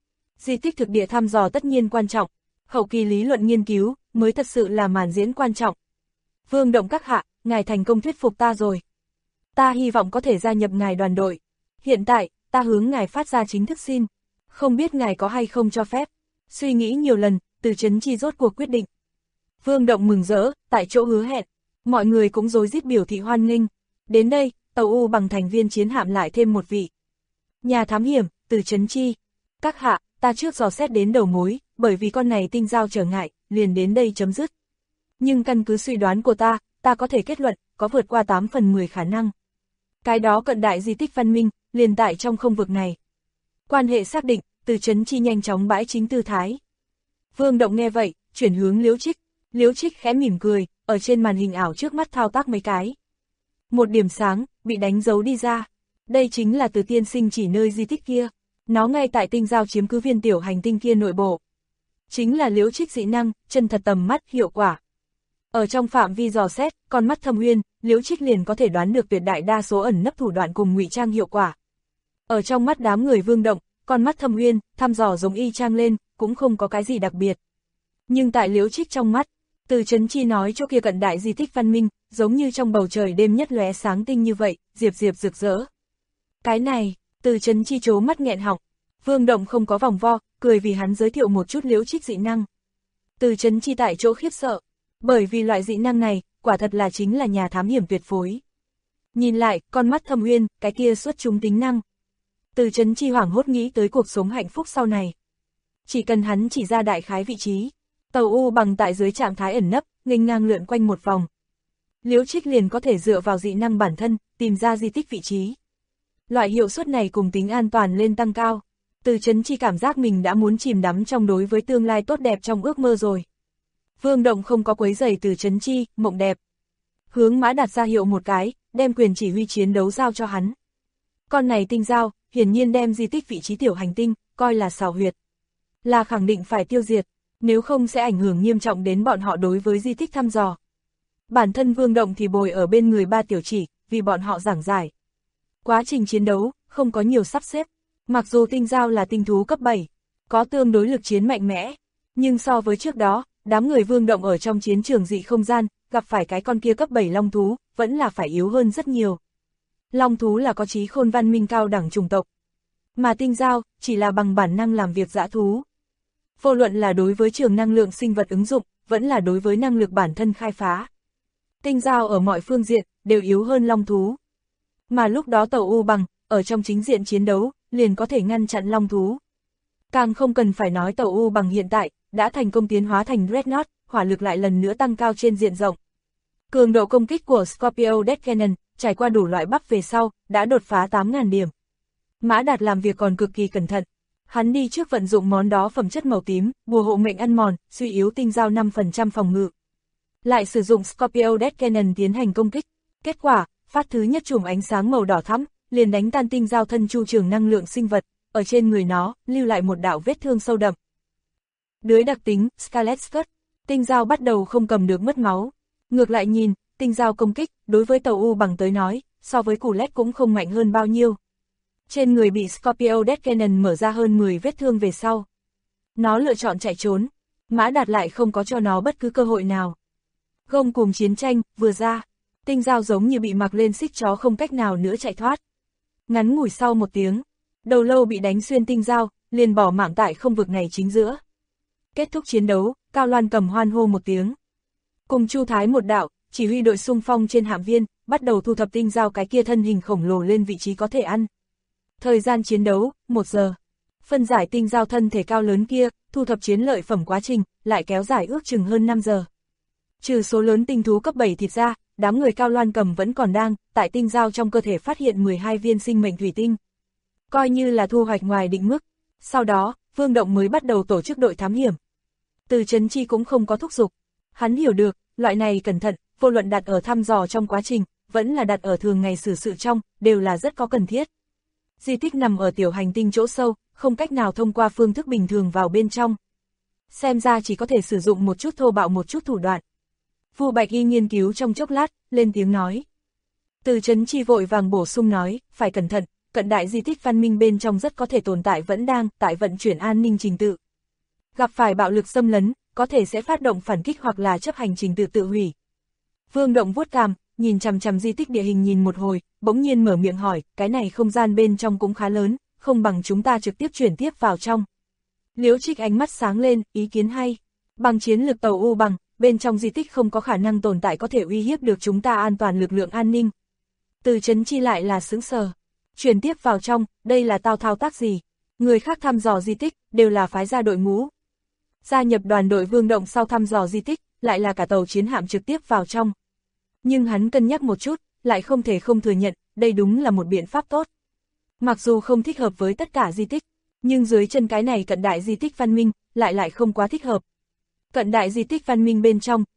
[SPEAKER 2] Di tích thực địa thăm dò tất nhiên quan trọng, hậu kỳ lý luận nghiên cứu, mới thật sự là màn diễn quan trọng. Vương Động các hạ, ngài thành công thuyết phục ta rồi. Ta hy vọng có thể gia nhập ngài đoàn đội. Hiện tại, ta hướng ngài phát ra chính thức xin. Không biết ngài có hay không cho phép. Suy nghĩ nhiều lần, Từ Chấn Chi rốt cuộc quyết định. Vương Động mừng rỡ, tại chỗ hứa hẹn. Mọi người cũng rối rít biểu thị hoan nghênh. Đến đây, tàu U bằng thành viên chiến hạm lại thêm một vị. Nhà thám hiểm, Từ Chấn Chi. Các hạ, ta trước dò xét đến đầu mối, bởi vì con này tinh giao trở ngại, liền đến đây chấm dứt. Nhưng căn cứ suy đoán của ta có thể kết luận, có vượt qua 8 phần 10 khả năng. Cái đó cận đại di tích văn minh, liền tại trong không vực này. Quan hệ xác định, Từ Chấn Chi nhanh chóng bãi chính tư thái. Vương Động nghe vậy, chuyển hướng Liễu Trích. Liễu Trích khẽ mỉm cười, ở trên màn hình ảo trước mắt thao tác mấy cái. Một điểm sáng, bị đánh dấu đi ra. Đây chính là Từ tiên sinh chỉ nơi di tích kia. Nó ngay tại tinh giao chiếm cứ viên tiểu hành tinh kia nội bộ. Chính là Liễu Trích dị năng, chân thật tầm mắt, hiệu quả. Ở trong phạm vi dò xét, con mắt thâm uyên, Liễu Trích liền có thể đoán được tuyệt đại đa số ẩn nấp thủ đoạn cùng ngụy trang hiệu quả. Ở trong mắt đám người Vương Động, con mắt thâm uyên, thăm dò giống y chang lên, cũng không có cái gì đặc biệt. Nhưng tại Liễu Trích trong mắt, Từ Chấn Chi nói chỗ kia cận đại di tích văn minh, giống như trong bầu trời đêm nhất lóe sáng tinh như vậy, diệp diệp rực rỡ. Cái này, Từ Chấn Chi trố mắt nghẹn họng. Vương Động không có vòng vo, cười vì hắn giới thiệu một chút Liễu Trích dị năng. Từ Chấn Chi tại chỗ khiếp sợ, bởi vì loại dị năng này, quả thật là chính là nhà thám hiểm tuyệt phối. Nhìn lại, con mắt thâm uyên, cái kia xuất chúng tính năng. Từ Chấn Chi hoảng hốt nghĩ tới cuộc sống hạnh phúc sau này. Chỉ cần hắn chỉ ra đại khái vị trí, tàu U bằng tại dưới trạng thái ẩn nấp, nghênh ngang lượn quanh một vòng. Liễu Trích liền có thể dựa vào dị năng bản thân, tìm ra di tích vị trí. Loại hiệu suất này cùng tính an toàn lên tăng cao. Từ Chấn Chi cảm giác mình đã muốn chìm đắm trong đối với tương lai tốt đẹp trong ước mơ rồi. Vương Động không có quấy rầy Từ Chấn Chi, mộng đẹp. Hướng Mã Đạt ra hiệu một cái, đem quyền chỉ huy chiến đấu giao cho hắn. Con này tinh giao, hiển nhiên đem di tích vị trí tiểu hành tinh, coi là xào huyệt. Là khẳng định phải tiêu diệt, nếu không sẽ ảnh hưởng nghiêm trọng đến bọn họ đối với di tích thăm dò. Bản thân Vương Động thì bồi ở bên người ba tiểu chỉ, vì bọn họ giảng giải. Quá trình chiến đấu, không có nhiều sắp xếp. Mặc dù tinh giao là tinh thú cấp 7, có tương đối lực chiến mạnh mẽ, nhưng so với trước đó, đám người Vương Động ở trong chiến trường dị không gian, gặp phải cái con kia cấp 7 long thú, vẫn là phải yếu hơn rất nhiều. Long thú là có trí khôn văn minh cao đẳng chủng tộc, mà tinh giao chỉ là bằng bản năng làm việc dã thú. Vô luận là đối với trường năng lượng sinh vật ứng dụng, vẫn là đối với năng lực bản thân khai phá. Tinh giao ở mọi phương diện, đều yếu hơn long thú. Mà lúc đó tàu U bằng, ở trong chính diện chiến đấu, liền có thể ngăn chặn long thú. Càng không cần phải nói tàu U bằng hiện tại, đã thành công tiến hóa thành Dreadnought, hỏa lực lại lần nữa tăng cao trên diện rộng. Cường độ công kích của Scorpio Death Cannon, trải qua đủ loại buff về sau, đã đột phá 8.000 điểm. Mã Đạt làm việc còn cực kỳ cẩn thận. Hắn đi trước vận dụng món đó phẩm chất màu tím, bùa hộ mệnh ăn mòn, suy yếu tinh giao 5% phòng ngự. Lại sử dụng Scorpio Death Cannon tiến hành công kích. Kết quả, phát thứ nhất chùm ánh sáng màu đỏ thắm, liền đánh tan tinh giao thân chu trường năng lượng sinh vật, ở trên người nó, lưu lại một đạo vết thương sâu đậm. Dưới đặc tính, Scarlet Skirt, tinh giao bắt đầu không cầm được mất máu. Ngược lại nhìn, tinh giao công kích, đối với tàu U bằng tới nói, so với củ lét cũng không mạnh hơn bao nhiêu. Trên người bị Scorpio Death Cannon mở ra hơn 10 vết thương về sau. Nó lựa chọn chạy trốn, Mã Đạt lại không có cho nó bất cứ cơ hội nào. Gông cùng chiến tranh, vừa ra, tinh giao giống như bị mặc lên xích chó không cách nào nữa chạy thoát. Ngắn ngủi sau một tiếng, đầu lâu bị đánh xuyên tinh giao, liền bỏ mạng tại không vực này chính giữa. Kết thúc chiến đấu, Cao Loan cầm hoan hô một tiếng. Cùng Chu Thái một đạo, chỉ huy đội xung phong trên hạm viên, bắt đầu thu thập tinh giao cái kia thân hình khổng lồ lên vị trí có thể ăn. Thời gian chiến đấu, 1 giờ. Phân giải tinh giao thân thể cao lớn kia, thu thập chiến lợi phẩm quá trình lại kéo dài ước chừng hơn 5 giờ. Trừ số lớn tinh thú cấp 7 thịt ra, đám người Cao Loan Cầm vẫn còn đang tại tinh giao trong cơ thể phát hiện 12 viên sinh mệnh thủy tinh. Coi như là thu hoạch ngoài định mức. Sau đó, Vương Động mới bắt đầu tổ chức đội thám hiểm. Từ Chấn Chi cũng không có thúc giục. Hắn hiểu được, loại này cẩn thận, vô luận đặt ở thăm dò trong quá trình, vẫn là đặt ở thường ngày xử sự trong, đều là rất có cần thiết. Di tích nằm ở tiểu hành tinh chỗ sâu, không cách nào thông qua phương thức bình thường vào bên trong. Xem ra chỉ có thể sử dụng một chút thô bạo một chút thủ đoạn. Vu Bạch Y nghiên cứu trong chốc lát, lên tiếng nói. Từ Chấn Chi vội vàng bổ sung nói, phải cẩn thận, cận đại di tích văn minh bên trong rất có thể tồn tại vẫn đang tại vận chuyển an ninh trình tự. Gặp phải bạo lực xâm lấn, có thể sẽ phát động phản kích hoặc là chấp hành trình tự tự hủy. Vương Động vuốt cằm, nhìn chằm chằm di tích địa hình nhìn một hồi, bỗng nhiên mở miệng hỏi, cái này không gian bên trong cũng khá lớn, không bằng chúng ta trực tiếp chuyển tiếp vào trong. Liễu Trích ánh mắt sáng lên, ý kiến hay. Bằng chiến lược tàu U bằng, bên trong di tích không có khả năng tồn tại có thể uy hiếp được chúng ta an toàn lực lượng an ninh. Từ Chấn Chi lại là sững sờ. Chuyển tiếp vào trong, đây là tao thao tác gì? Người khác thăm dò di tích, đều là phái ra đội ngũ. Gia nhập đoàn đội Vương Động sau thăm dò di tích, lại là cả tàu chiến hạm trực tiếp vào trong. Nhưng hắn cân nhắc một chút, lại không thể không thừa nhận, đây đúng là một biện pháp tốt. Mặc dù không thích hợp với tất cả di tích, nhưng dưới chân cái này cận đại di tích văn minh, lại không quá thích hợp. Cận đại di tích văn minh bên trong,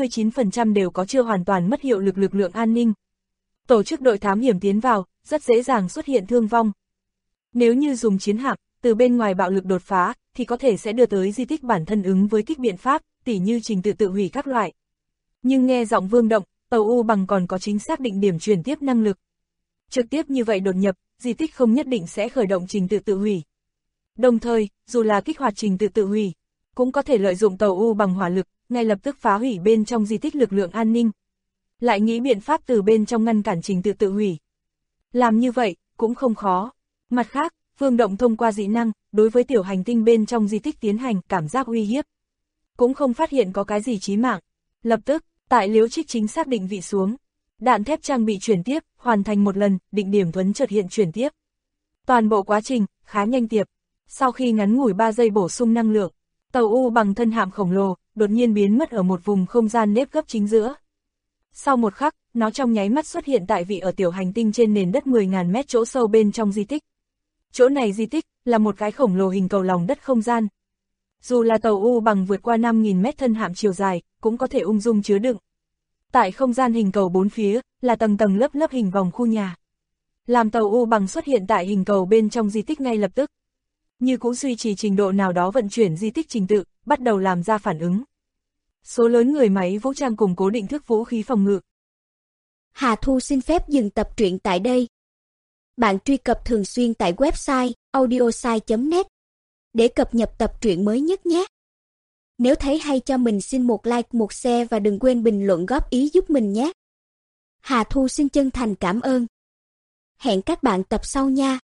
[SPEAKER 2] 99% đều có chưa hoàn toàn mất hiệu lực lực lượng an ninh. Tổ chức đội thám hiểm tiến vào, rất dễ dàng xuất hiện thương vong. Nếu như dùng chiến hạm, từ bên ngoài bạo lực đột phá, thì có thể sẽ đưa tới di tích bản thân ứng với kích biện pháp, tỉ như trình tự tự hủy các loại. Nhưng nghe giọng Vương Động, tàu U bằng còn có chính xác định điểm truyền tiếp năng lực. Trực tiếp như vậy đột nhập, di tích không nhất định sẽ khởi động trình tự tự hủy. Đồng thời, dù là kích hoạt trình tự tự hủy, cũng có thể lợi dụng tàu U bằng hỏa lực, ngay lập tức phá hủy bên trong di tích lực lượng an ninh. Lại nghĩ biện pháp từ bên trong ngăn cản trình tự tự hủy. Làm như vậy, cũng không khó. Mặt khác, Vương Động thông qua dị năng, đối với tiểu hành tinh bên trong di tích tiến hành cảm giác uy hiếp. Cũng không phát hiện có cái gì chí mạng. Lập tức, tại Liễu Trích chính xác định vị xuống. Đạn thép trang bị chuyển tiếp, hoàn thành một lần, định điểm thuấn chợt hiện chuyển tiếp. Toàn bộ quá trình, khá nhanh tiệp. Sau khi ngắn ngủi 3 giây bổ sung năng lượng, tàu U bằng thân hạm khổng lồ, đột nhiên biến mất ở một vùng không gian nếp gấp chính giữa. Sau một khắc, nó trong nháy mắt xuất hiện tại vị ở tiểu hành tinh trên nền đất 10.000 mét chỗ sâu bên trong di tích. Chỗ này di tích, là một cái khổng lồ hình cầu lòng đất không gian. Dù là tàu U bằng vượt qua 5.000 mét thân hạm chiều dài, cũng có thể ung dung chứa đựng. Tại không gian hình cầu bốn phía, là tầng tầng lớp lớp hình vòng khu nhà. Làm tàu U bằng xuất hiện tại hình cầu bên trong di tích ngay lập tức. Như cũng duy trì trình độ nào đó vận chuyển di tích trình tự, bắt đầu làm ra phản ứng. Số lớn người máy vũ trang cùng cố định thức vũ khí phòng ngự.
[SPEAKER 3] Hà Thu xin phép dừng tập truyện tại đây. Bạn truy cập thường xuyên tại website audiosai.net để cập nhật tập truyện mới nhất nhé. Nếu thấy hay cho mình xin một like, một share và đừng quên bình luận góp ý giúp mình nhé. Hà Thu xin chân thành cảm ơn. Hẹn các bạn tập sau nha.